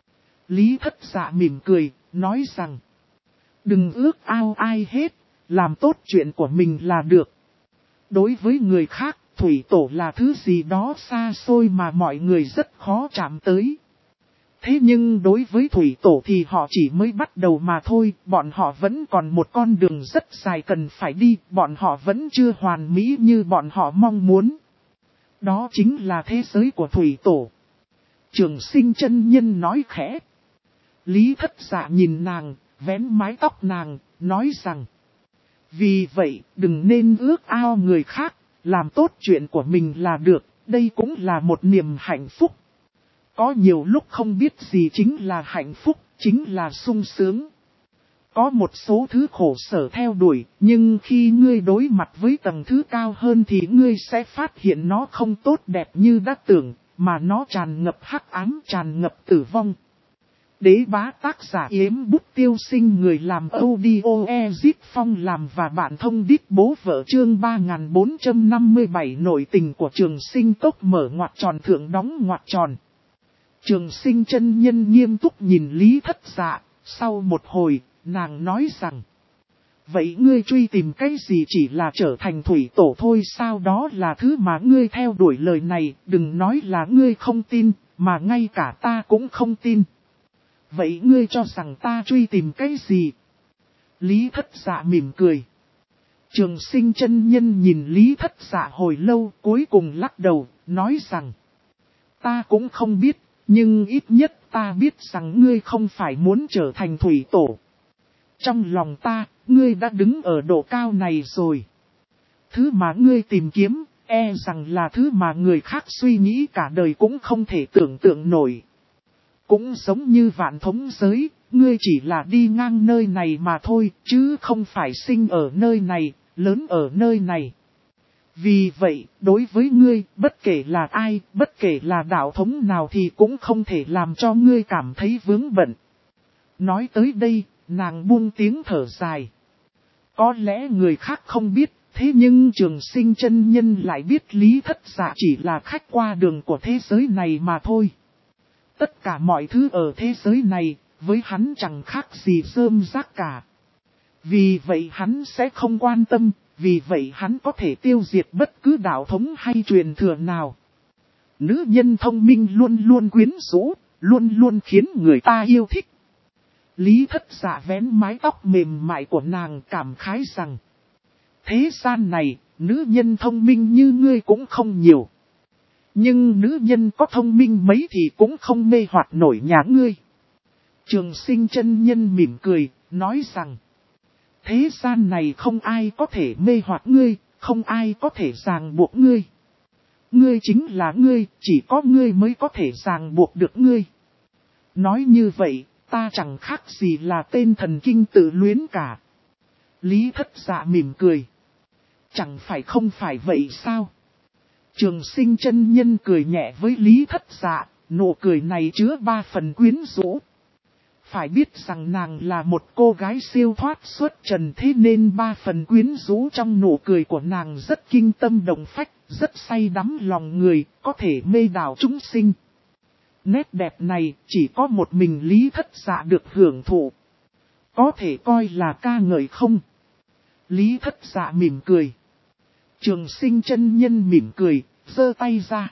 Lý Thất Dạ mỉm cười, nói rằng. Đừng ước ao ai hết, làm tốt chuyện của mình là được. Đối với người khác, thủy tổ là thứ gì đó xa xôi mà mọi người rất khó chạm tới. Thế nhưng đối với thủy tổ thì họ chỉ mới bắt đầu mà thôi, bọn họ vẫn còn một con đường rất dài cần phải đi, bọn họ vẫn chưa hoàn mỹ như bọn họ mong muốn. Đó chính là thế giới của thủy tổ. Trường Sinh chân nhân nói khẽ. Lý Thất Dạ nhìn nàng, vén mái tóc nàng, nói rằng. Vì vậy, đừng nên ước ao người khác, làm tốt chuyện của mình là được, đây cũng là một niềm hạnh phúc. Có nhiều lúc không biết gì chính là hạnh phúc, chính là sung sướng. Có một số thứ khổ sở theo đuổi, nhưng khi ngươi đối mặt với tầng thứ cao hơn thì ngươi sẽ phát hiện nó không tốt đẹp như đã tưởng, mà nó tràn ngập hắc ám, tràn ngập tử vong. Đế bá tác giả Yếm Bút Tiêu Sinh, người làm audio Ezip Phong làm và bạn thông đít bố vợ chương 3457 nội tình của Trường Sinh Cốc mở ngoặc tròn thượng đóng ngoặc tròn. Trường Sinh chân nhân nghiêm túc nhìn Lý Thất Dạ, sau một hồi, nàng nói rằng. Vậy ngươi truy tìm cái gì chỉ là trở thành thủy tổ thôi sao, đó là thứ mà ngươi theo đuổi, lời này, đừng nói là ngươi không tin, mà ngay cả ta cũng không tin. Vậy ngươi cho rằng ta truy tìm cái gì? Lý Thất Dạ mỉm cười. Trường Sinh chân nhân nhìn Lý Thất Dạ hồi lâu, cuối cùng lắc đầu, nói rằng. Ta cũng không biết, nhưng ít nhất ta biết rằng ngươi không phải muốn trở thành thủy tổ. Trong lòng ta, ngươi đã đứng ở độ cao này rồi. Thứ mà ngươi tìm kiếm, e rằng là thứ mà người khác suy nghĩ cả đời cũng không thể tưởng tượng nổi. Cũng giống như Vạn Thống Giới, ngươi chỉ là đi ngang nơi này mà thôi, chứ không phải sinh ở nơi này, lớn ở nơi này. Vì vậy, đối với ngươi, bất kể là ai, bất kể là đạo thống nào thì cũng không thể làm cho ngươi cảm thấy vướng bận. Nói tới đây, nàng buông tiếng thở dài. Có lẽ người khác không biết, thế nhưng Trường Sinh chân nhân lại biết Lý Thất Dạ chỉ là khách qua đường của thế giới này mà thôi. Tất cả mọi thứ ở thế giới này, với hắn chẳng khác gì rơm rác cả. Vì vậy hắn sẽ không quan tâm, vì vậy hắn có thể tiêu diệt bất cứ đạo thống hay truyền thừa nào. Nữ nhân thông minh luôn luôn quyến rũ, luôn luôn khiến người ta yêu thích. Lý Thất Dạ vén mái tóc mềm mại của nàng, cảm khái rằng. Thế gian này, nữ nhân thông minh như ngươi cũng không nhiều. Nhưng nữ nhân có thông minh mấy thì cũng không mê hoặc nổi nhà ngươi. Trường Sinh chân nhân mỉm cười, nói rằng. Thế gian này không ai có thể mê hoặc ngươi, không ai có thể ràng buộc ngươi. Ngươi chính là ngươi, chỉ có ngươi mới có thể ràng buộc được ngươi. Nói như vậy, ta chẳng khác gì là tên thần kinh tự luyến cả. Lý Thất Dạ mỉm cười. Chẳng phải không phải vậy sao? Trường Sinh chân nhân cười nhẹ với Lý Thất Dạ, nụ cười này chứa 3 phần quyến rũ. Phải biết rằng nàng là một cô gái siêu thoát xuất trần, thế nên 3 phần quyến rũ trong nụ cười của nàng rất kinh tâm động phách, rất say đắm lòng người, có thể mê đảo chúng sinh. Nét đẹp này chỉ có một mình Lý Thất Dạ được hưởng thụ. Có thể coi là ca ngợi không? Lý Thất Dạ mỉm cười. Trường Sinh chân nhân mỉm cười, giơ tay ra.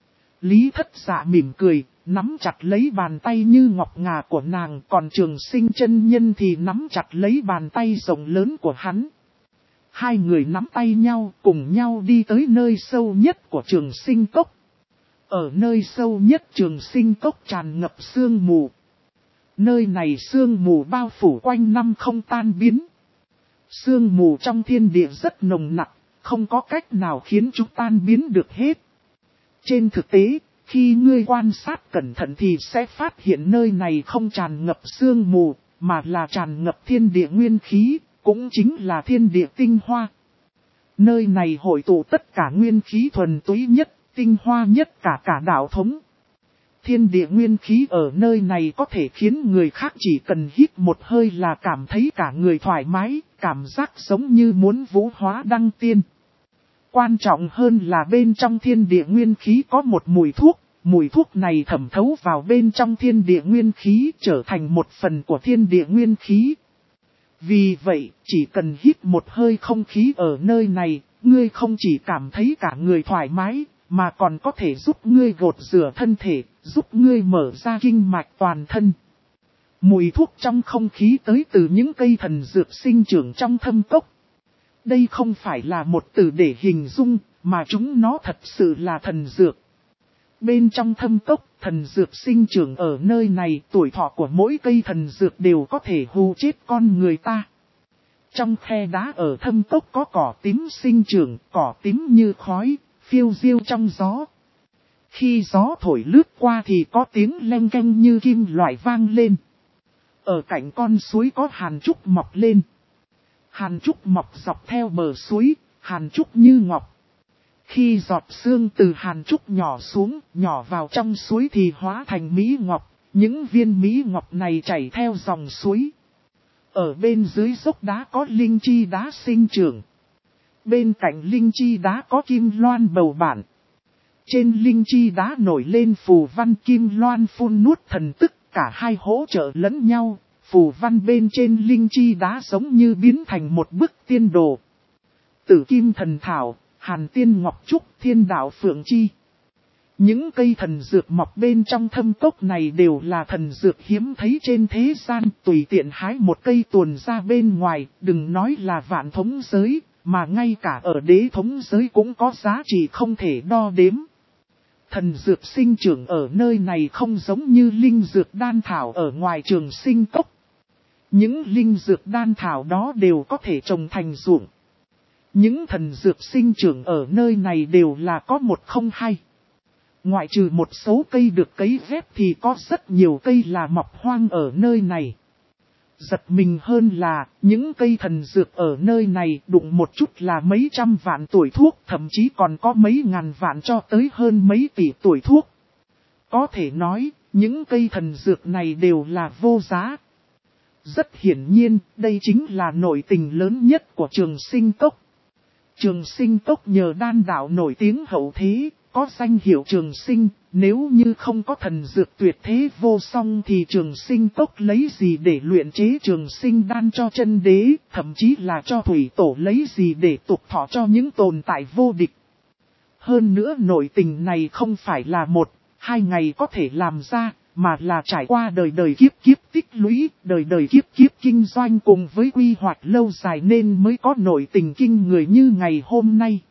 Lý Thất Dạ mỉm cười, nắm chặt lấy bàn tay như ngọc ngà của nàng, còn Trường Sinh chân nhân thì nắm chặt lấy bàn tay rộng lớn của hắn. Hai người nắm tay nhau, cùng nhau đi tới nơi sâu nhất của Trường Sinh cốc. Ở nơi sâu nhất Trường Sinh cốc tràn ngập sương mù. Nơi này sương mù bao phủ quanh năm không tan biến. Sương mù trong thiên địa rất nồng nặc, không có cách nào khiến chúng tan biến được hết. Trên thực tế, khi ngươi quan sát cẩn thận thì sẽ phát hiện nơi này không tràn ngập sương mù, mà là tràn ngập thiên địa nguyên khí, cũng chính là thiên địa tinh hoa. Nơi này hội tụ tất cả nguyên khí thuần túy nhất, tinh hoa nhất cả đạo thống. Thiên địa nguyên khí ở nơi này có thể khiến người khác chỉ cần hít một hơi là cảm thấy cả người thoải mái, cảm giác giống như muốn vũ hóa đăng tiên. Quan trọng hơn là bên trong thiên địa nguyên khí có một mùi thuốc này thẩm thấu vào bên trong thiên địa nguyên khí trở thành một phần của thiên địa nguyên khí. Vì vậy, chỉ cần hít một hơi không khí ở nơi này, ngươi không chỉ cảm thấy cả người thoải mái, mà còn có thể giúp ngươi gột rửa thân thể, giúp ngươi mở ra kinh mạch toàn thân. Mùi thuốc trong không khí tới từ những cây thần dược sinh trưởng trong thâm cốc. Đây không phải là một từ để hình dung, mà chúng nó thật sự là thần dược. Bên trong thâm cốc, thần dược sinh trưởng ở nơi này, tuổi thọ của mỗi cây thần dược đều có thể hù chết con người ta. Trong khe đá ở thâm cốc có cỏ tím sinh trưởng, cỏ tím như khói, phiêu diêu trong gió. Khi gió thổi lướt qua thì có tiếng leng keng như kim loại vang lên. Ở cạnh con suối có hàn trúc mọc lên. Hàn trúc mọc dọc theo bờ suối, hàn trúc như ngọc. Khi giọt sương từ hàn trúc nhỏ xuống, nhỏ vào trong suối thì hóa thành mỹ ngọc. Những viên mỹ ngọc này chảy theo dòng suối. Ở bên dưới dốc đá có linh chi đá sinh trưởng. Bên cạnh linh chi đá có kim loan bầu bản. Trên linh chi đá nổi lên phù văn kim loan phun nuốt thần tức, cả hai hỗ trợ lẫn nhau. Phù văn bên trên linh chi đá giống như biến thành một bức tiên đồ. Tử kim thần thảo, hàn tiên ngọc trúc, thiên đạo phượng chi. Những cây thần dược mọc bên trong thâm cốc này đều là thần dược hiếm thấy trên thế gian. Tùy tiện hái một cây tuồn ra bên ngoài, đừng nói là vạn thống giới, mà ngay cả ở đế thống giới cũng có giá trị không thể đo đếm. Thần dược sinh trưởng ở nơi này không giống như linh dược đan thảo ở ngoài Trường Sinh cốc. Những linh dược đan thảo đó đều có thể trồng thành ruộng. Những thần dược sinh trưởng ở nơi này đều là có một không hai. Ngoại trừ một số cây được cấy ghép thì có rất nhiều cây là mọc hoang ở nơi này. Giật mình hơn là, những cây thần dược ở nơi này đụng một chút là mấy trăm vạn tuổi thuốc, thậm chí còn có mấy ngàn vạn cho tới hơn mấy tỷ tuổi thuốc. Có thể nói, những cây thần dược này đều là vô giá. Rất hiển nhiên, đây chính là nội tình lớn nhất của Trường Sinh cốc. Trường Sinh cốc nhờ đan đạo nổi tiếng hậu thế, có danh hiệu Trường Sinh, nếu như không có thần dược tuyệt thế vô song thì Trường Sinh cốc lấy gì để luyện chế Trường Sinh đan cho chân đế, thậm chí là cho thủy tổ lấy gì để tục thọ cho những tồn tại vô địch. Hơn nữa nội tình này không phải là 1-2 ngày có thể làm ra, mà là trải qua đời đời kiếp kiếp tích lũy, đời đời kiếp kiếp kinh doanh cùng với quy hoạch lâu dài nên mới có nội tình kinh người như ngày hôm nay.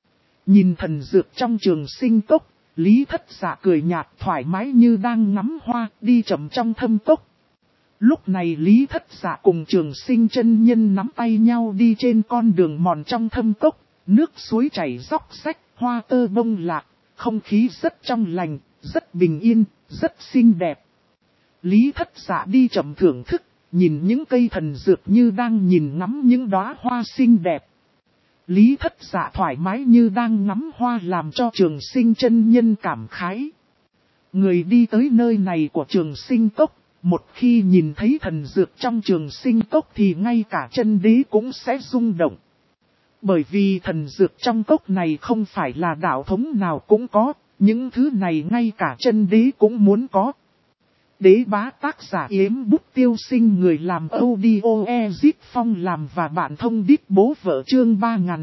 Nhìn thần dược trong Trường Sinh cốc, Lý Thất Dạ cười nhạt thoải mái như đang ngắm hoa, đi chậm trong thâm cốc. Lúc này Lý Thất Dạ cùng Trường Sinh chân nhân nắm tay nhau đi trên con đường mòn trong thâm cốc, nước suối chảy róc rách, hoa tơ bông lạc, không khí rất trong lành, rất bình yên, rất xinh đẹp. Lý Thất Dạ đi chậm thưởng thức, nhìn những cây thần dược như đang nhìn ngắm những đóa hoa xinh đẹp. Lý Thất Dạ thoải mái như đang ngắm hoa làm cho Trường Sinh chân nhân cảm khái. Người đi tới nơi này của Trường Sinh cốc, một khi nhìn thấy thần dược trong Trường Sinh cốc thì ngay cả chân đế cũng sẽ rung động. Bởi vì thần dược trong cốc này không phải là đạo thống nào cũng có, những thứ này ngay cả chân đế cũng muốn có. Đế bá tác giả Yếm Bút Tiêu Sinh, người làm audio Ezip Phong làm và bạn thông đít bố vợ, chương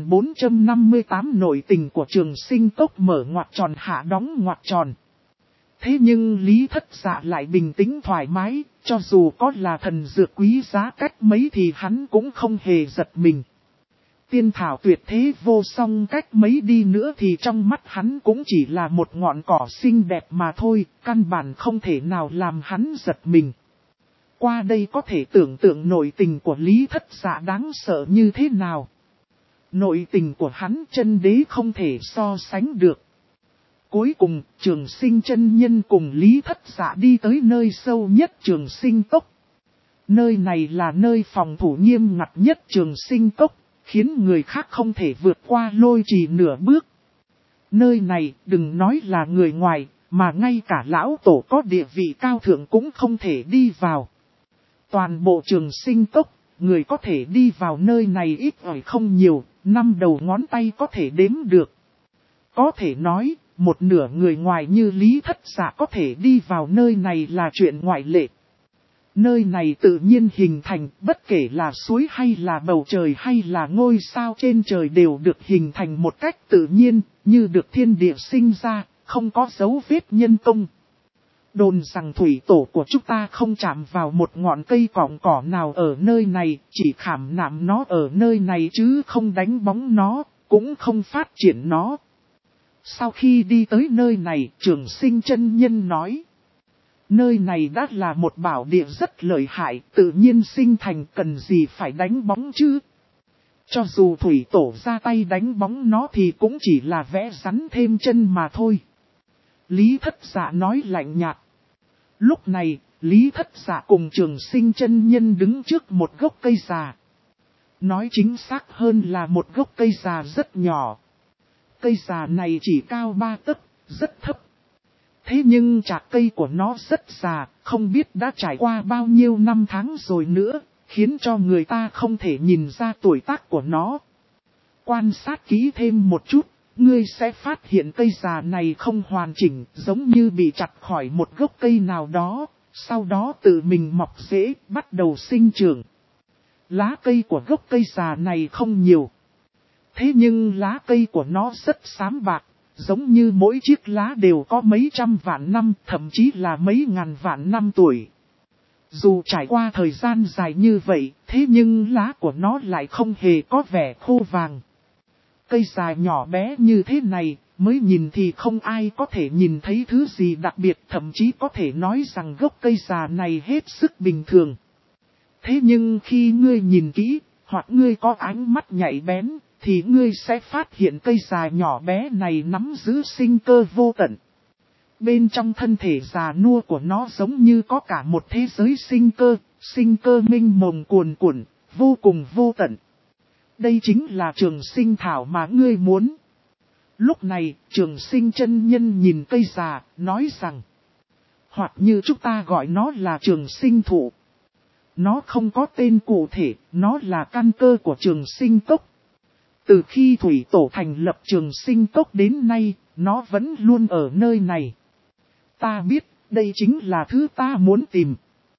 3458 nội tình của Trường Sinh cốc mở ngoặc tròn hạ đóng ngoặc tròn. Thế nhưng Lý Thất Dạ lại bình tĩnh thoải mái, cho dù có là thần dược quý giá cách mấy thì hắn cũng không hề giật mình. Tiên thảo tuyệt thế vô song cách mấy đi nữa thì trong mắt hắn cũng chỉ là một ngọn cỏ xinh đẹp mà thôi, căn bản không thể nào làm hắn giật mình. Qua đây có thể tưởng tượng nội tình của Lý Thất Dạ đáng sợ như thế nào. Nội tình của hắn chân đế không thể so sánh được. Cuối cùng, Trường Sinh chân nhân cùng Lý Thất Dạ đi tới nơi sâu nhất Trường Sinh cốc. Nơi này là nơi phòng thủ nghiêm ngặt nhất Trường Sinh cốc, khiến người khác không thể vượt qua lôi trì nửa bước. Nơi này đừng nói là người ngoài, mà ngay cả lão tổ có địa vị cao thượng cũng không thể đi vào. Toàn bộ Trường Sinh cốc, người có thể đi vào nơi này ít ỏi không nhiều, 5 đầu ngón tay có thể đếm được. Có thể nói, một nửa người ngoài như Lý Thất Dạ có thể đi vào nơi này là chuyện ngoại lệ. Nơi này tự nhiên hình thành, bất kể là suối hay là bầu trời hay là ngôi sao trên trời đều được hình thành một cách tự nhiên, như được thiên địa sinh ra, không có dấu vết nhân công. Đồn rằng thủy tổ của chúng ta không chạm vào một ngọn cây cọng cỏ nào ở nơi này, chỉ khảm nạm nó ở nơi này chứ không đánh bóng nó, cũng không phát triển nó. Sau khi đi tới nơi này, Trường Sinh chân nhân nói. Nơi này đã là một bảo địa rất lợi hại, tự nhiên sinh thành, cần gì phải đánh bóng chứ. Cho dù thủy tổ ra tay đánh bóng nó thì cũng chỉ là vẽ rắn thêm chân mà thôi. Lý Thất Dạ nói lạnh nhạt. Lúc này, Lý Thất Dạ cùng Trường Sinh chân nhân đứng trước một gốc cây già. Nói chính xác hơn là một gốc cây già rất nhỏ. Cây già này chỉ cao 3 tấc, rất thấp. Thế nhưng chạc cây của nó rất già, không biết đã trải qua bao nhiêu năm tháng rồi nữa, khiến cho người ta không thể nhìn ra tuổi tác của nó. Quan sát kỹ thêm một chút, ngươi sẽ phát hiện cây già này không hoàn chỉnh, giống như bị chặt khỏi một gốc cây nào đó, sau đó tự mình mọc rễ, bắt đầu sinh trưởng. Lá cây của gốc cây già này không nhiều. Thế nhưng lá cây của nó rất xám bạc, giống như mỗi chiếc lá đều có mấy trăm vạn năm, thậm chí là mấy ngàn vạn năm tuổi. Dù trải qua thời gian dài như vậy, thế nhưng lá của nó lại không hề có vẻ khô vàng. Cây già nhỏ bé như thế này, mới nhìn thì không ai có thể nhìn thấy thứ gì đặc biệt, thậm chí có thể nói rằng gốc cây già này hết sức bình thường. Thế nhưng khi ngươi nhìn kỹ, hoặc ngươi có ánh mắt nhạy bén, thì ngươi sẽ phát hiện cây già nhỏ bé này nắm giữ sinh cơ vô tận. Bên trong thân thể già nua của nó giống như có cả một thế giới sinh cơ mênh mông cuồn cuộn, vô cùng vô tận. Đây chính là Trường Sinh thảo mà ngươi muốn. Lúc này, Trường Sinh chân nhân nhìn cây già, nói rằng, hoặc như chúng ta gọi nó là Trường Sinh thụ. Nó không có tên cụ thể, nó là căn cơ của Trường Sinh cốc. Từ khi thủy tổ thành lập Trường Sinh cốc đến nay, nó vẫn luôn ở nơi này. Ta biết, đây chính là thứ ta muốn tìm.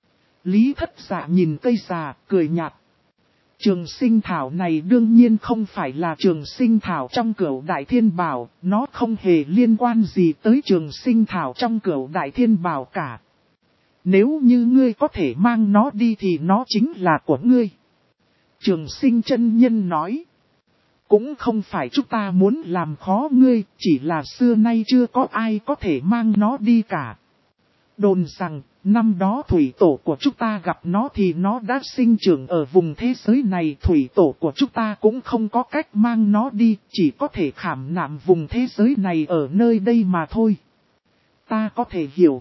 Lý Thất Dạ nhìn cây già, cười nhạt. Trường Sinh thảo này đương nhiên không phải là Trường Sinh thảo trong Cửu Đại Thiên Bảo, nó không hề liên quan gì tới Trường Sinh thảo trong Cửu Đại Thiên Bảo cả. Nếu như ngươi có thể mang nó đi thì nó chính là của ngươi. Trường Sinh chân nhân nói. Cũng không phải chúng ta muốn làm khó ngươi, chỉ là xưa nay chưa có ai có thể mang nó đi cả. Đồn rằng, năm đó thủy tổ của chúng ta gặp nó thì nó đã sinh trưởng ở vùng thế giới này. Thủy tổ của chúng ta cũng không có cách mang nó đi, chỉ có thể khảm nạm vùng thế giới này ở nơi đây mà thôi. Ta có thể hiểu.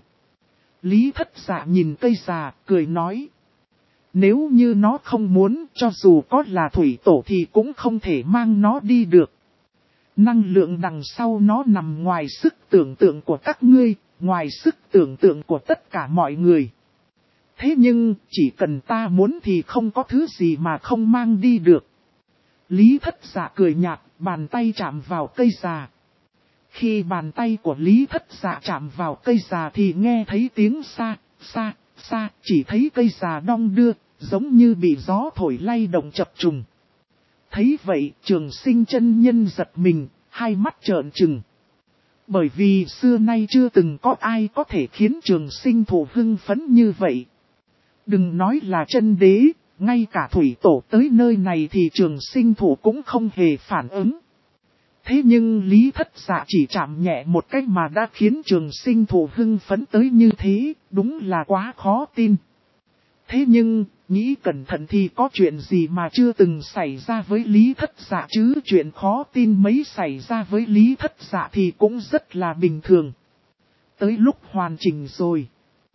Lý Thất Dạ nhìn cây già, cười nói. Nếu như nó không muốn, cho dù có là thủy tổ thì cũng không thể mang nó đi được. Năng lượng đằng sau nó nằm ngoài sức tưởng tượng của các ngươi, ngoài sức tưởng tượng của tất cả mọi người. Thế nhưng, chỉ cần ta muốn thì không có thứ gì mà không mang đi được. Lý Thất Dạ cười nhạt, bàn tay chạm vào cây già. Khi bàn tay của Lý Thất Dạ chạm vào cây già thì nghe thấy tiếng xa, xa, xa, chỉ thấy cây già đong đưa, giống như bị gió thổi lay động chập trùng. Thấy vậy, Trường Sinh chân nhân giật mình, hai mắt trợn trừng. Bởi vì xưa nay chưa từng có ai có thể khiến Trường Sinh thụ hưng phấn như vậy. Đừng nói là chân đế, ngay cả thủy tổ tới nơi này thì Trường Sinh thụ cũng không hề phản ứng. Thế nhưng Lý Thất Dạ chỉ chạm nhẹ một cách mà đã khiến Trường Sinh thụ hưng phấn tới như thế, đúng là quá khó tin. Thế nhưng, nghĩ cẩn thận thì có chuyện gì mà chưa từng xảy ra với Lý Thất Dạ chứ, chuyện khó tin mấy xảy ra với Lý Thất Dạ thì cũng rất là bình thường. Tới lúc hoàn chỉnh rồi.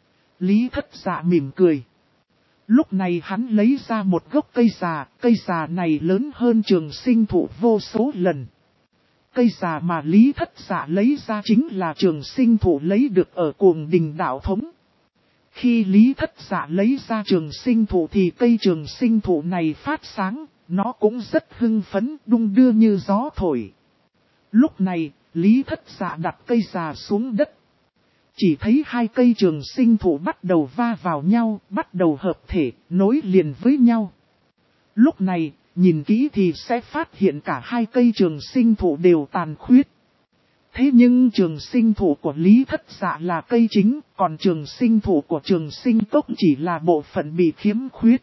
Lý Thất Dạ mỉm cười. Lúc này hắn lấy ra một gốc cây già này lớn hơn Trường Sinh thụ vô số lần. Cây già mà Lý Thất Dạ lấy ra chính là Trường Sinh thụ lấy được ở Cuồng Đình Đạo Thống. Khi Lý Thất Dạ lấy ra Trường Sinh thụ thì cây Trường Sinh thụ này phát sáng, nó cũng rất hưng phấn, đung đưa như gió thổi. Lúc này, Lý Thất Dạ đặt cây già xuống đất. Chỉ thấy hai cây Trường Sinh thụ bắt đầu va vào nhau, bắt đầu hợp thể, nối liền với nhau. Lúc này, nhìn kỹ thì sẽ phát hiện cả hai cây Trường Sinh thụ đều tàn khuyết. Thế nhưng Trường Sinh thụ của Lý Thất Dạ là cây chính, còn Trường Sinh thụ của Trường Sinh Cốc chỉ là bộ phận bị khiếm khuyết.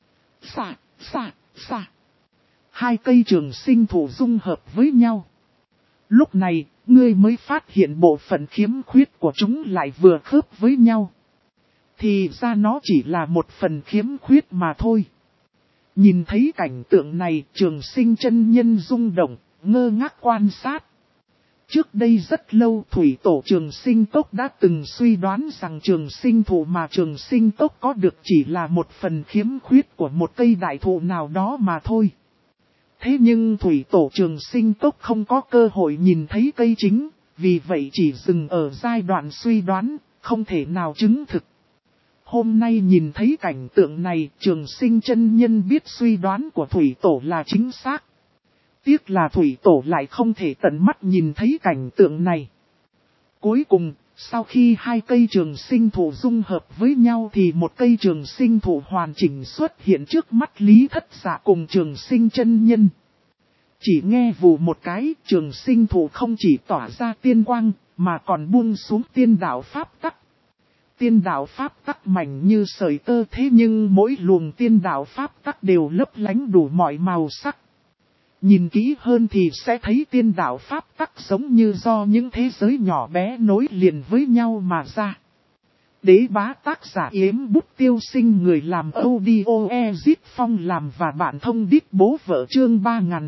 Xạ. Hai cây Trường Sinh thụ dung hợp với nhau. Lúc này, ngươi mới phát hiện bộ phận khiếm khuyết của chúng lại vừa khớp với nhau. Thì ra nó chỉ là một phần khiếm khuyết mà thôi. Nhìn thấy cảnh tượng này, Trường Sinh chân nhân rung động, ngơ ngác quan sát. Trước đây rất lâu thủy tổ Trường Sinh Cốc đã từng suy đoán rằng Trường Sinh thụ mà Trường Sinh Cốc có được chỉ là một phần khiếm khuyết của một cây đại thụ nào đó mà thôi. Thế nhưng thủy tổ Trường Sinh Cốc không có cơ hội nhìn thấy cây chính, vì vậy chỉ dừng ở giai đoạn suy đoán, không thể nào chứng thực. Hôm nay nhìn thấy cảnh tượng này, Trường Sinh chân nhân biết suy đoán của thủy tổ là chính xác. Tiếc là thủy tổ lại không thể tận mắt nhìn thấy cảnh tượng này. Cuối cùng, sau khi hai cây Trường Sinh thụ dung hợp với nhau thì một cây Trường Sinh thụ hoàn chỉnh xuất hiện trước mắt Lý Thất Dạ cùng Trường Sinh chân nhân. Chỉ nghe vù một cái, Trường Sinh thụ không chỉ tỏa ra tiên quang, mà còn buông xuống tiên đạo pháp tắc. Tiên đạo pháp tắc mảnh như sợi tơ, thế nhưng mỗi luồng tiên đạo pháp tắc đều lấp lánh đủ mọi màu sắc. Nhìn kỹ hơn thì sẽ thấy tiên đạo pháp tắc giống như do những thế giới nhỏ bé nối liền với nhau mà ra. Đế bá tác giả Yếm Bút Tiêu Sinh, người làm audio Ezit Phong làm và bạn thông đít bố vợ chương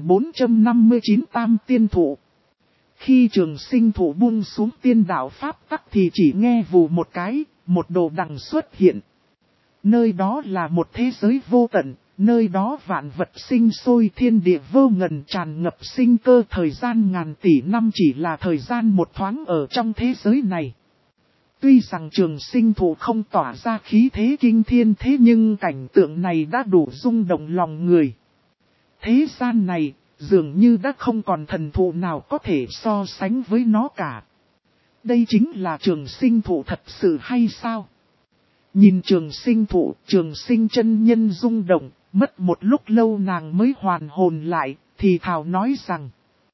3459 Tam Tiên Thụ. Khi Trường Sinh thụ buông xuống tiên đạo pháp tắc thì chỉ nghe vù một cái, một đồ đằng xuất hiện. Nơi đó là một thế giới vô tận, nơi đó vạn vật sinh sôi, thiên địa vô ngần tràn ngập sinh cơ, thời gian ngàn tỷ năm chỉ là thời gian một thoáng ở trong thế giới này. Tuy rằng Trường Sinh thụ không tỏa ra khí thế kinh thiên, thế nhưng cảnh tượng này đã đủ rung động lòng người. Thế gian này, dường như đã không còn thần thụ nào có thể so sánh với nó cả. Đây chính là Trường Sinh thụ thật sự hay sao? Nhìn Trường Sinh thụ, Trường Sinh chân nhân rung động, mất một lúc lâu nàng mới hoàn hồn lại, thì thào nói rằng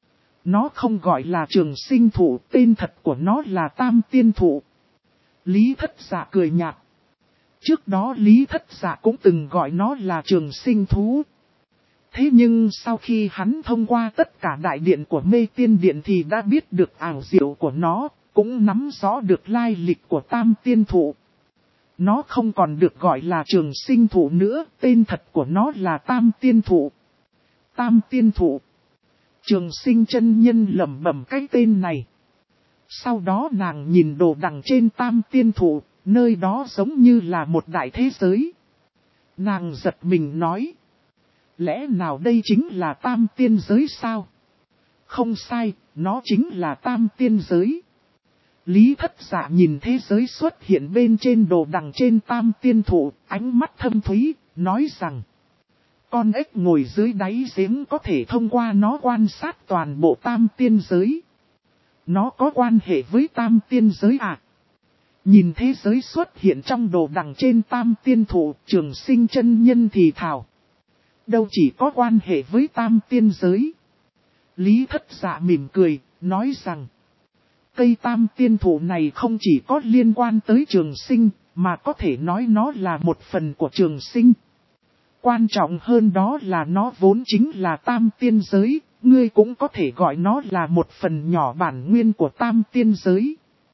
nó không gọi là Trường Sinh thụ, tên thật của nó là Tam Tiên thụ. Lý Thất Dạ cười nhạt. Trước đó Lý Thất Dạ cũng từng gọi nó là Trường Sinh thú. Thế nhưng sau khi hắn thông qua tất cả đại điện của Mê Tiên Điện thì đã biết được ảo diệu của nó, cũng nắm rõ được lai lịch của Tam Tiên thụ. Nó không còn được gọi là trường sinh thụ nữa, tên thật của nó là Tam Tiên Thụ. Tam Tiên Thụ. Trường Sinh chân nhân lẩm bẩm cái tên này. Sau đó nàng nhìn đồ đằng trên Tam Tiên Thụ, nơi đó giống như là một đại thế giới. Nàng giật mình nói. Lẽ nào đây chính là Tam Tiên giới sao? Không sai, nó chính là Tam Tiên giới. Lý Thất Dạ nhìn thế giới xuất hiện bên trên đồ đằng trên Tam Tiên Thụ, ánh mắt thâm thúy, nói rằng. Con ếch ngồi dưới đáy giếng có thể thông qua nó quan sát toàn bộ Tam Tiên giới. Nó có quan hệ với Tam Tiên giới à? Nhìn thế giới xuất hiện trong đồ đằng trên Tam Tiên Thụ, Trường Sinh chân nhân thì thào. Đâu chỉ có quan hệ với Tam Tiên giới. Lý Thất Dạ mỉm cười, nói rằng. Cây Tam Tiên Thụ này không chỉ có liên quan tới Trường Sinh, mà có thể nói nó là một phần của Trường Sinh. Quan trọng hơn đó là nó vốn chính là Tam Tiên giới, ngươi cũng có thể gọi nó là một phần nhỏ bản nguyên của Tam Tiên giới.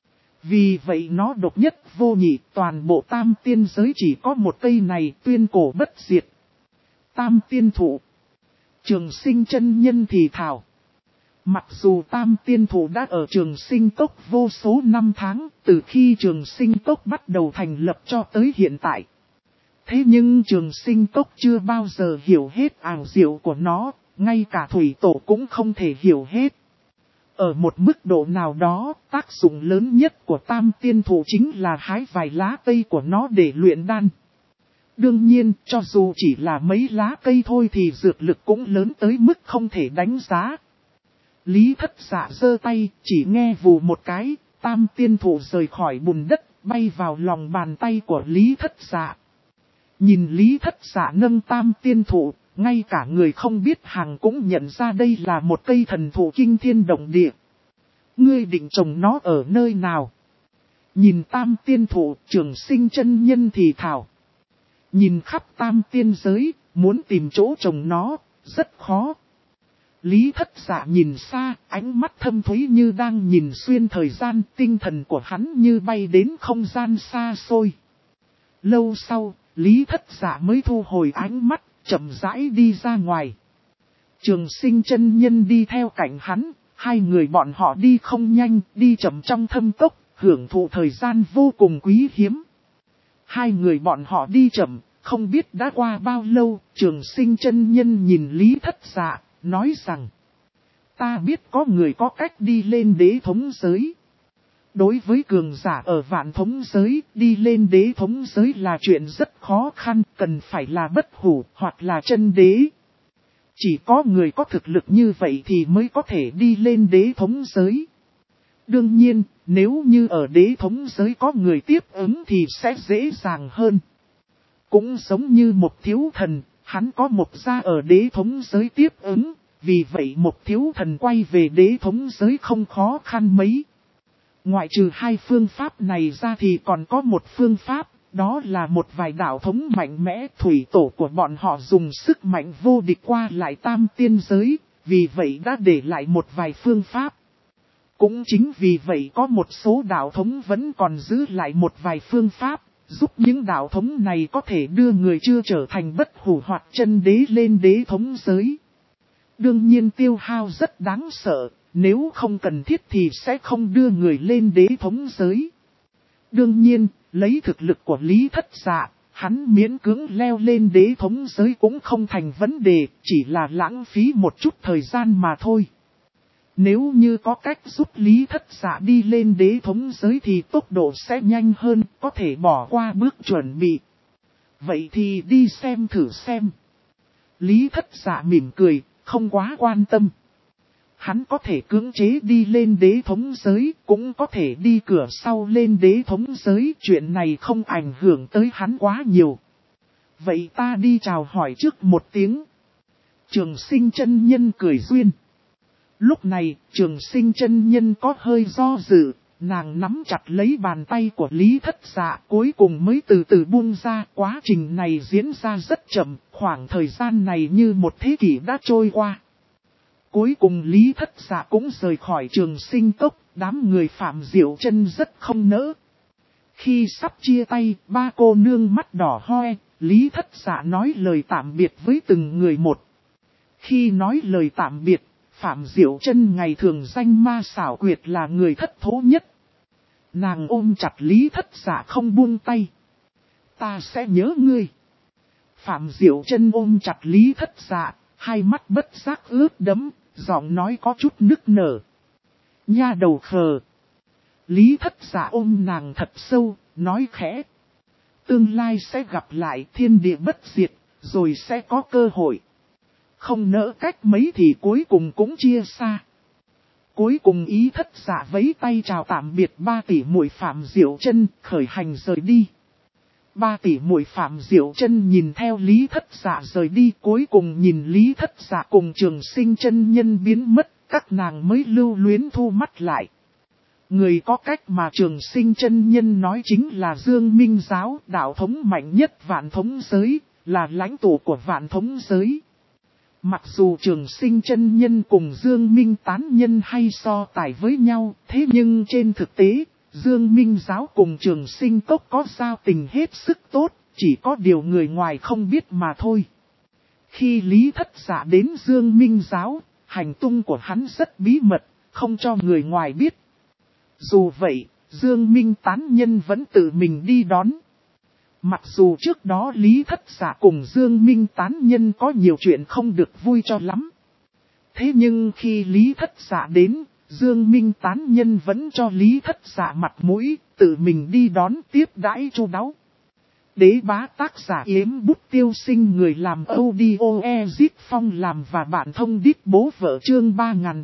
Vì vậy nó độc nhất vô nhị, toàn bộ Tam Tiên giới chỉ có một cây này, tuyên cổ bất diệt. Tam Tiên Thụ. Trường Sinh chân nhân thì thào. Mặc dù Tam Tiên Thụ đã ở Trường Sinh Cốc vô số năm tháng, từ khi Trường Sinh Cốc bắt đầu thành lập cho tới hiện tại. Thế nhưng Trường Sinh Cốc chưa bao giờ hiểu hết ảo diệu của nó, ngay cả Thủy Tổ cũng không thể hiểu hết. Ở một mức độ nào đó, tác dụng lớn nhất của Tam Tiên Thụ chính là hái vài lá cây của nó để luyện đan. Đương nhiên, cho dù chỉ là mấy lá cây thôi thì dược lực cũng lớn tới mức không thể đánh giá. Lý Thất Dạ giơ tay, chỉ nghe vù một cái, Tam Tiên Thụ rời khỏi bùn đất, bay vào lòng bàn tay của Lý Thất Dạ. Nhìn Lý Thất Dạ nâng Tam Tiên Thụ, ngay cả người không biết hàng cũng nhận ra đây là một cây thần thụ kinh thiên động địa. Ngươi định trồng nó ở nơi nào? Nhìn Tam Tiên Thụ, Trường Sinh chân nhân thì thào. Nhìn khắp Tam Tiên giới, muốn tìm chỗ trồng nó, rất khó. Lý Thất Dạ nhìn xa, ánh mắt thâm thúy như đang nhìn xuyên thời gian, tinh thần của hắn như bay đến không gian xa xôi. Lâu sau, Lý Thất Dạ mới thu hồi ánh mắt, chậm rãi đi ra ngoài. Trường Sinh chân nhân đi theo cạnh hắn, hai người bọn họ đi không nhanh, đi chậm trong thâm cốc, hưởng thụ thời gian vô cùng quý hiếm. Hai người bọn họ đi chậm, không biết đã qua bao lâu, Trường Sinh chân nhân nhìn Lý Thất Dạ, nói rằng. Ta biết có người có cách đi lên đế thống giới. Đối với cường giả ở vạn thống giới, đi lên đế thống giới là chuyện rất khó khăn, cần phải là bất hủ hoặc là chân đế. Chỉ có người có thực lực như vậy thì mới có thể đi lên đế thống giới. Đương nhiên, nếu như ở đế thống giới có người tiếp ứng thì sẽ dễ dàng hơn. Cũng giống như một thiếu thần, hắn có một gia ở đế thống giới tiếp ứng, vì vậy một thiếu thần quay về đế thống giới không khó khăn mấy. Ngoại trừ hai phương pháp này ra thì còn có một phương pháp, đó là một vài đạo thống mạnh mẽ. Thủy tổ của bọn họ dùng sức mạnh vô địch qua lại Tam Tiên giới, vì vậy đã để lại một vài phương pháp. Cũng chính vì vậy có một số đạo thống vẫn còn giữ lại một vài phương pháp, giúp những đạo thống này có thể đưa người chưa trở thành bất hủ hoặc chân đế lên đế thống giới. Đương nhiên tiêu hao rất đáng sợ. Nếu không cần thiết thì sẽ không đưa người lên đế thống giới. Đương nhiên, lấy thực lực của Lý Thất Dạ, hắn miễn cưỡng leo lên đế thống giới cũng không thành vấn đề, chỉ là lãng phí một chút thời gian mà thôi. Nếu như có cách giúp Lý Thất Dạ đi lên đế thống giới thì tốc độ sẽ nhanh hơn, có thể bỏ qua bước chuẩn bị. Vậy thì đi xem thử xem. Lý Thất Dạ mỉm cười, không quá quan tâm. Hắn có thể cưỡng chế đi lên đế thống giới, cũng có thể đi cửa sau lên đế thống giới. Chuyện này không ảnh hưởng tới hắn quá nhiều. Vậy ta đi chào hỏi trước một tiếng. Trường Sinh chân nhân cười duyên. Lúc này, Trường Sinh chân nhân có hơi do dự, nàng nắm chặt lấy bàn tay của Lý Thất Dạ, cuối cùng mới từ từ buông ra. Quá trình này diễn ra rất chậm, khoảng thời gian này như một thế kỷ đã trôi qua. Cuối cùng Lý Thất Dạ cũng rời khỏi Trường Sinh Cốc, đám người Phạm Diệu Chân rất không nỡ. Khi sắp chia tay, ba cô nương mắt đỏ hoe, Lý Thất Dạ nói lời tạm biệt với từng người một. Khi nói lời tạm biệt, Phạm Diệu Chân ngày thường danh ma xảo quyệt là người thất thố nhất. Nàng ôm chặt Lý Thất Dạ không buông tay. Ta sẽ nhớ ngươi. Phạm Diệu Chân ôm chặt Lý Thất Dạ, hai mắt bất giác ướt đẫm, giọng nói có chút nức nở. Nha đầu khờ. Lý Thất Dạ ôm nàng thật sâu, nói khẽ. Tương lai sẽ gặp lại, thiên địa bất diệt, rồi sẽ có cơ hội. Không nỡ cách mấy thì cuối cùng cũng chia xa. Cuối cùng Ý Thất Dạ vẫy tay chào tạm biệt ba tỷ muội Phạm Diệu Chân, khởi hành rời đi. Ba tỷ muội Phạm Diệu Chân nhìn theo Lý Thất Dạ rời đi, cuối cùng nhìn Lý Thất Dạ cùng Trường Sinh chân nhân biến mất, các nàng mới lưu luyến thu mắt lại. Người có cách mà Trường Sinh chân nhân nói chính là Dương Minh giáo, đạo thống mạnh nhất vạn thống giới, là lãnh tụ của vạn thống giới. Mặc dù Trường Sinh chân nhân cùng Dương Minh tán nhân hay so tài với nhau, thế nhưng trên thực tế, Dương Minh giáo cùng Trường Sinh cốc có giao tình hết sức tốt, chỉ có điều người ngoài không biết mà thôi. Khi Lý Thất Dạ đến Dương Minh giáo, hành tung của hắn rất bí mật, không cho người ngoài biết. Dù vậy, Dương Minh tán nhân vẫn tự mình đi đón. Mặc dù trước đó Lý Thất Dạ cùng Dương Minh tán nhân có nhiều chuyện không được vui cho lắm. Thế nhưng khi Lý Thất Dạ đến, Dương Minh tán nhân vẫn cho Lý Thất Dạ mặt mũi, tự mình đi đón tiếp đãi chu đáo. Đế bá tác giả Yếm Bút Tiêu Sinh, người làm audio Ezip Phong làm và bạn thông điệp bố vợ, chương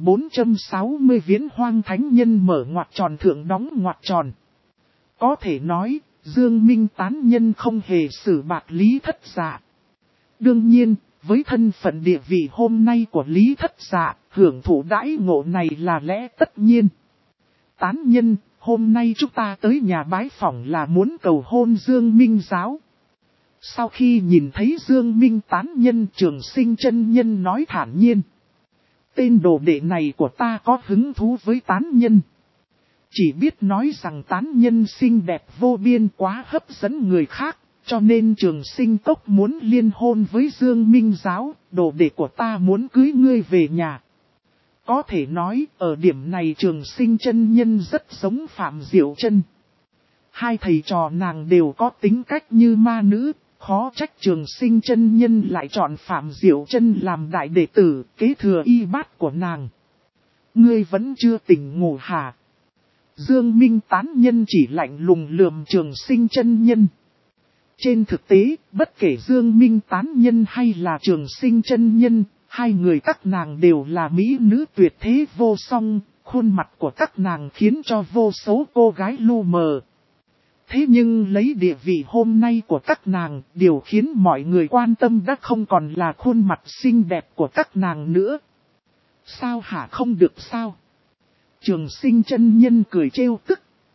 3460 Viễn Hoang Thánh Nhân mở ngoặc tròn thượng đóng ngoặc tròn. Có thể nói, Dương Minh tán nhân không hề xử bạc Lý Thất Dạ. Đương nhiên, với thân phận địa vị hôm nay của Lý Thất Dạ, hưởng thụ đãi ngộ này là lẽ tất nhiên. Tán nhân, hôm nay chúng ta tới nhà bái phỏng là muốn cầu hôn Dương Minh giáo. Sau khi nhìn thấy Dương Minh tán nhân, Trường Sinh chân nhân nói thản nhiên. Tên đồ đệ này của ta có hứng thú với tán nhân. Chỉ biết nói rằng tán nhân xinh đẹp vô biên quá hấp dẫn người khác, cho nên Trường Sinh cốc muốn liên hôn với Dương Minh giáo, đồ đệ của ta muốn cưới ngươi về nhà. Có thể nói, ở điểm này Trường Sinh chân nhân rất giống Phạm Diệu Chân. Hai thầy trò nàng đều có tính cách như ma nữ, khó trách Trường Sinh chân nhân lại chọn Phạm Diệu Chân làm đại đệ tử, kế thừa y bát của nàng. Ngươi vẫn chưa tỉnh ngủ hả? Dương Minh tán nhân chỉ lạnh lùng lườm Trường Sinh chân nhân. Trên thực tế, bất kể Dương Minh tán nhân hay là Trường Sinh chân nhân, hai người các nàng đều là mỹ nữ tuyệt thế vô song, khuôn mặt của các nàng khiến cho vô số cô gái lu mờ. Thế nhưng lấy địa vị hôm nay của các nàng, điều khiến mọi người quan tâm đã không còn là khuôn mặt xinh đẹp của các nàng nữa. Sao hả, không được sao? Trường Sinh chân nhân cười trêu tức.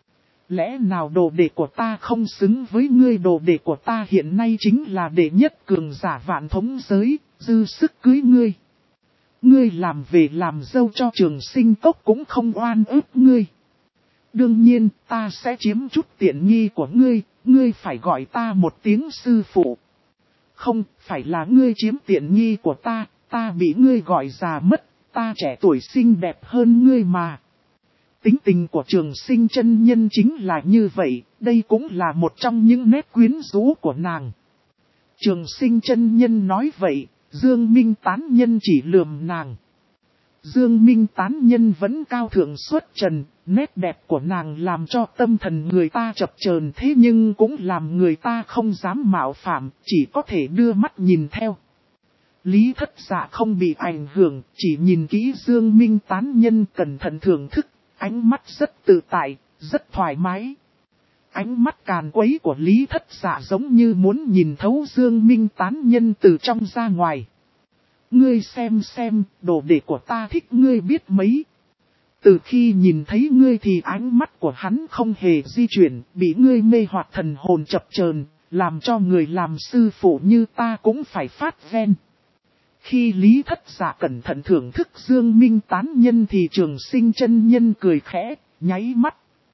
Lẽ nào đồ đệ của ta không xứng với ngươi? Đồ đệ của ta hiện nay chính là đệ nhất cường giả vạn thống giới, dư sức cưới ngươi. Ngươi làm về làm dâu cho Trường Sinh cốc cũng không oan ức ngươi. Đương nhiên, ta sẽ chiếm chút tiện nghi của ngươi, ngươi phải gọi ta một tiếng sư phụ. Không, phải là ngươi chiếm tiện nghi của ta bị ngươi gọi già mất, ta trẻ tuổi xinh đẹp hơn ngươi mà. Tính tình của Trường Sinh chân nhân chính là như vậy, đây cũng là một trong những nét quyến rũ của nàng. Trường Sinh chân nhân nói vậy, Dương Minh tán nhân chỉ lườm nàng. Dương Minh tán nhân vẫn cao thượng xuất trần, nét đẹp của nàng làm cho tâm thần người ta chập chờn, thế nhưng cũng làm người ta không dám mạo phạm, chỉ có thể đưa mắt nhìn theo. Lý Thất Dạ không bị ảnh hưởng, chỉ nhìn kỹ Dương Minh tán nhân cẩn thận thưởng thức, ánh mắt rất tự tại, rất thoải mái. Ánh mắt càn quấy của Lý Thất Dạ giống như muốn nhìn thấu Dương Minh tán nhân từ trong ra ngoài. Ngươi xem, đồ đệ của ta thích ngươi biết mấy. Từ khi nhìn thấy ngươi thì ánh mắt của hắn không hề di chuyển, bị ngươi mê hoặc thần hồn chập chờn, làm cho người làm sư phụ như ta cũng phải phát ghen. Khi Lý Thất Dạ cẩn thận thưởng thức Dương Minh tán nhân thì Trường Sinh chân nhân cười khẽ, nháy mắt.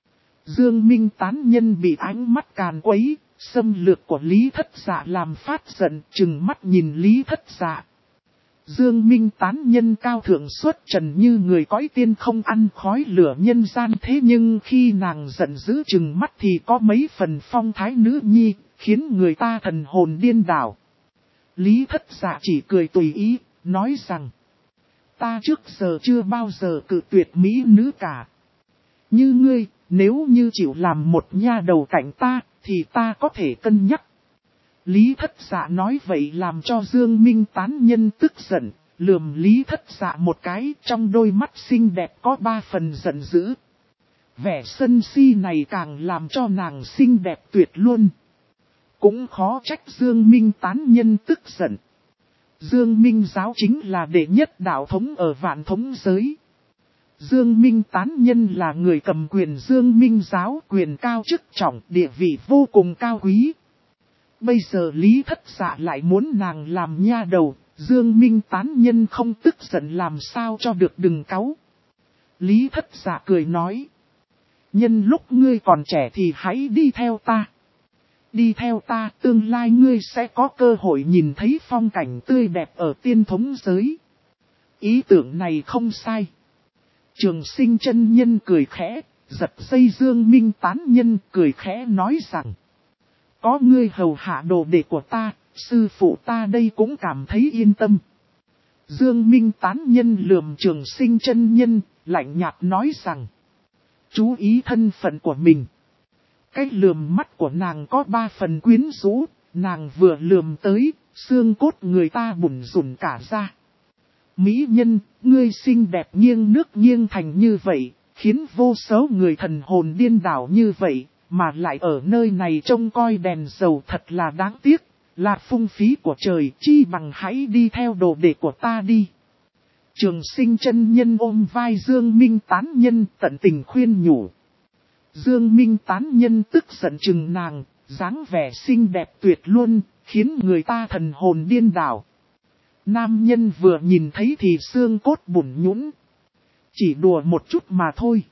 Dương Minh tán nhân bị ánh mắt càn quấy, xâm lược của Lý Thất Dạ làm phát giận, trừng mắt nhìn Lý Thất Dạ. Dương Minh tán nhân cao thượng xuất trần như người cõi tiên không ăn khói lửa nhân gian, thế nhưng khi nàng giận dữ trừng mắt thì có mấy phần phong thái nữ nhi, khiến người ta thần hồn điên đảo. Lý Thất Dạ chỉ cười tùy ý, nói rằng: ta trước giờ chưa bao giờ cự tuyệt mỹ nữ cả. Như ngươi, nếu như chịu làm một nha đầu cạnh ta, thì ta có thể cân nhắc. Lý Thất Dạ nói vậy làm cho Dương Minh tán nhân tức giận, lườm Lý Thất Dạ một cái, trong đôi mắt xinh đẹp có 3 phần giận dữ. Vẻ sân si này càng làm cho nàng xinh đẹp tuyệt luôn. Cũng khó trách Dương Minh tán nhân tức giận. Dương Minh giáo chính là đệ nhất đạo thống ở vạn thống giới. Dương Minh tán nhân là người cầm quyền Dương Minh giáo, quyền cao chức trọng, địa vị vô cùng cao quý. Bây giờ Lý Thất Dạ lại muốn nàng làm nha đầu, Dương Minh tán nhân không tức giận làm sao cho được, đừng cáu. Lý Thất Dạ cười nói: nhân lúc ngươi còn trẻ thì hãy đi theo ta. Đi theo ta, tương lai ngươi sẽ có cơ hội nhìn thấy phong cảnh tươi đẹp ở tiên thống giới. Ý tưởng này không sai. Trường Sinh chân nhân cười khẽ, giật dây Dương Minh tán nhân cười khẽ nói rằng: có ngươi hầu hạ đồ đệ của ta, sư phụ ta đây cũng cảm thấy yên tâm. Dương Minh tán nhân lườm Trường Sinh chân nhân, lạnh nhạt nói rằng: chú ý thân phận của mình. Cái lườm mắt của nàng có 3 phần quyến rũ, nàng vừa lườm tới, xương cốt người ta bủn rủn cả ra. Mỹ nhân, ngươi xinh đẹp nghiêng nước nghiêng thành như vậy, khiến vô số người thần hồn điên đảo như vậy, mà lại ở nơi này trông coi đèn dầu thật là đáng tiếc, là phung phí của trời, chi bằng hãy đi theo đồ đệ của ta đi. Trường Sinh chân nhân ôm vai Dương Minh tán nhân tận tình khuyên nhủ. Dương Minh tán nhân tức giận chừng nàng, dáng vẻ xinh đẹp tuyệt luôn, khiến người ta thần hồn điên đảo. Nam nhân vừa nhìn thấy thì xương cốt bủn nhũn. Chỉ đùa một chút mà thôi.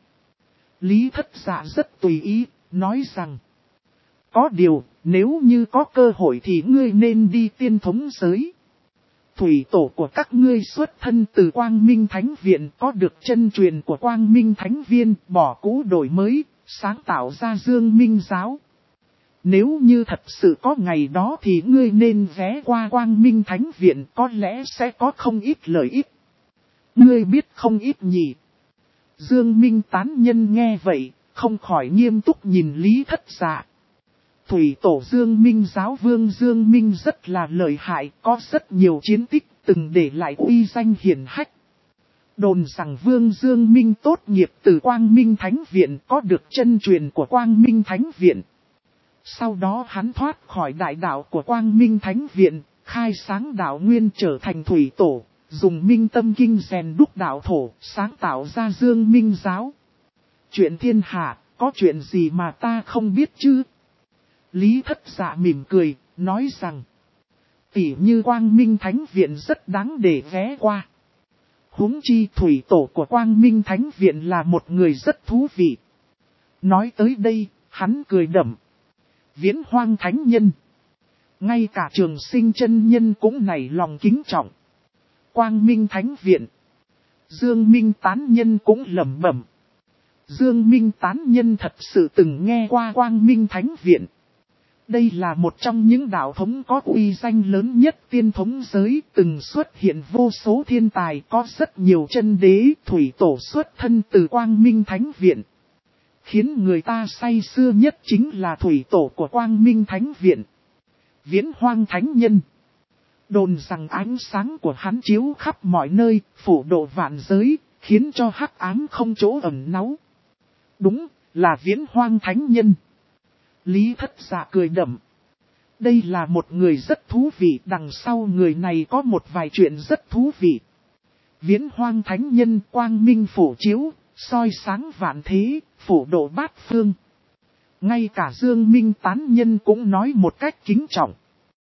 Lý Thất Dạ rất tùy ý, nói rằng: có điều, nếu như có cơ hội thì ngươi nên đi tiên thống giới. Thủy tổ của các ngươi xuất thân từ Quang Minh Thánh Viện, có được chân truyền của Quang Minh Thánh Viên, bỏ cũ đổi mới, sáng tạo ra Dương Minh giáo. Nếu như thật sự có ngày đó thì ngươi nên ghé qua Quang Minh Thánh Viện, có lẽ sẽ có không ít lợi ích. Ngươi biết không ít nhỉ? Dương Minh tán nhân nghe vậy, không khỏi nghiêm túc nhìn Lý Thất Dạ. Thủy tổ Dương Minh giáo vương Dương Minh rất là lợi hại, có rất nhiều chiến tích, từng để lại uy danh hiển hách. Đồn rằng vương Dương Minh tốt nghiệp từ Quang Minh Thánh Viện, có được chân truyền của Quang Minh Thánh Viện. Sau đó hắn thoát khỏi đại đạo của Quang Minh Thánh Viện, khai sáng đạo nguyên trở thành thủy tổ, dùng minh tâm kinh rèn đúc đạo thổ, sáng tạo ra Dương Minh giáo. Chuyện thiên hạ, có chuyện gì mà ta không biết chứ? Lý Thất Dạ mỉm cười, nói rằng: tỉ như Quang Minh Thánh Viện rất đáng để ghé qua. Huống chi thủy tổ của Quang Minh Thánh Viện là một người rất thú vị. Nói tới đây, hắn cười đậm. Viễn Hoang Thánh Nhân. Ngay cả Trường Sinh chân nhân cũng nảy lòng kính trọng. Quang Minh Thánh Viện. Dương Minh tán nhân cũng lẩm bẩm. Dương Minh tán nhân thật sự từng nghe qua Quang Minh Thánh Viện. Đây là một trong những đạo thống có uy danh lớn nhất tiên thống giới, từng xuất hiện vô số thiên tài, có rất nhiều chân đế, thủy tổ xuất thân từ Quang Minh Thánh Viện. Khiến người ta say sưa nhất chính là thủy tổ của Quang Minh Thánh Viện. Viễn Hoang Thánh Nhân. Đồn rằng ánh sáng của hắn chiếu khắp mọi nơi, phủ độ vạn giới, khiến cho hắc ám không chỗ ẩn náu. Đúng, là Viễn Hoang Thánh Nhân. Lý Thất Dạ cười đậm. Đây là một người rất thú vị, đằng sau người này có một vài chuyện rất thú vị. Viễn Hoang Thánh Nhân quang minh phổ chiếu, soi sáng vạn thế, phổ độ bát phương. Ngay cả Dương Minh tán nhân cũng nói một cách kính trọng.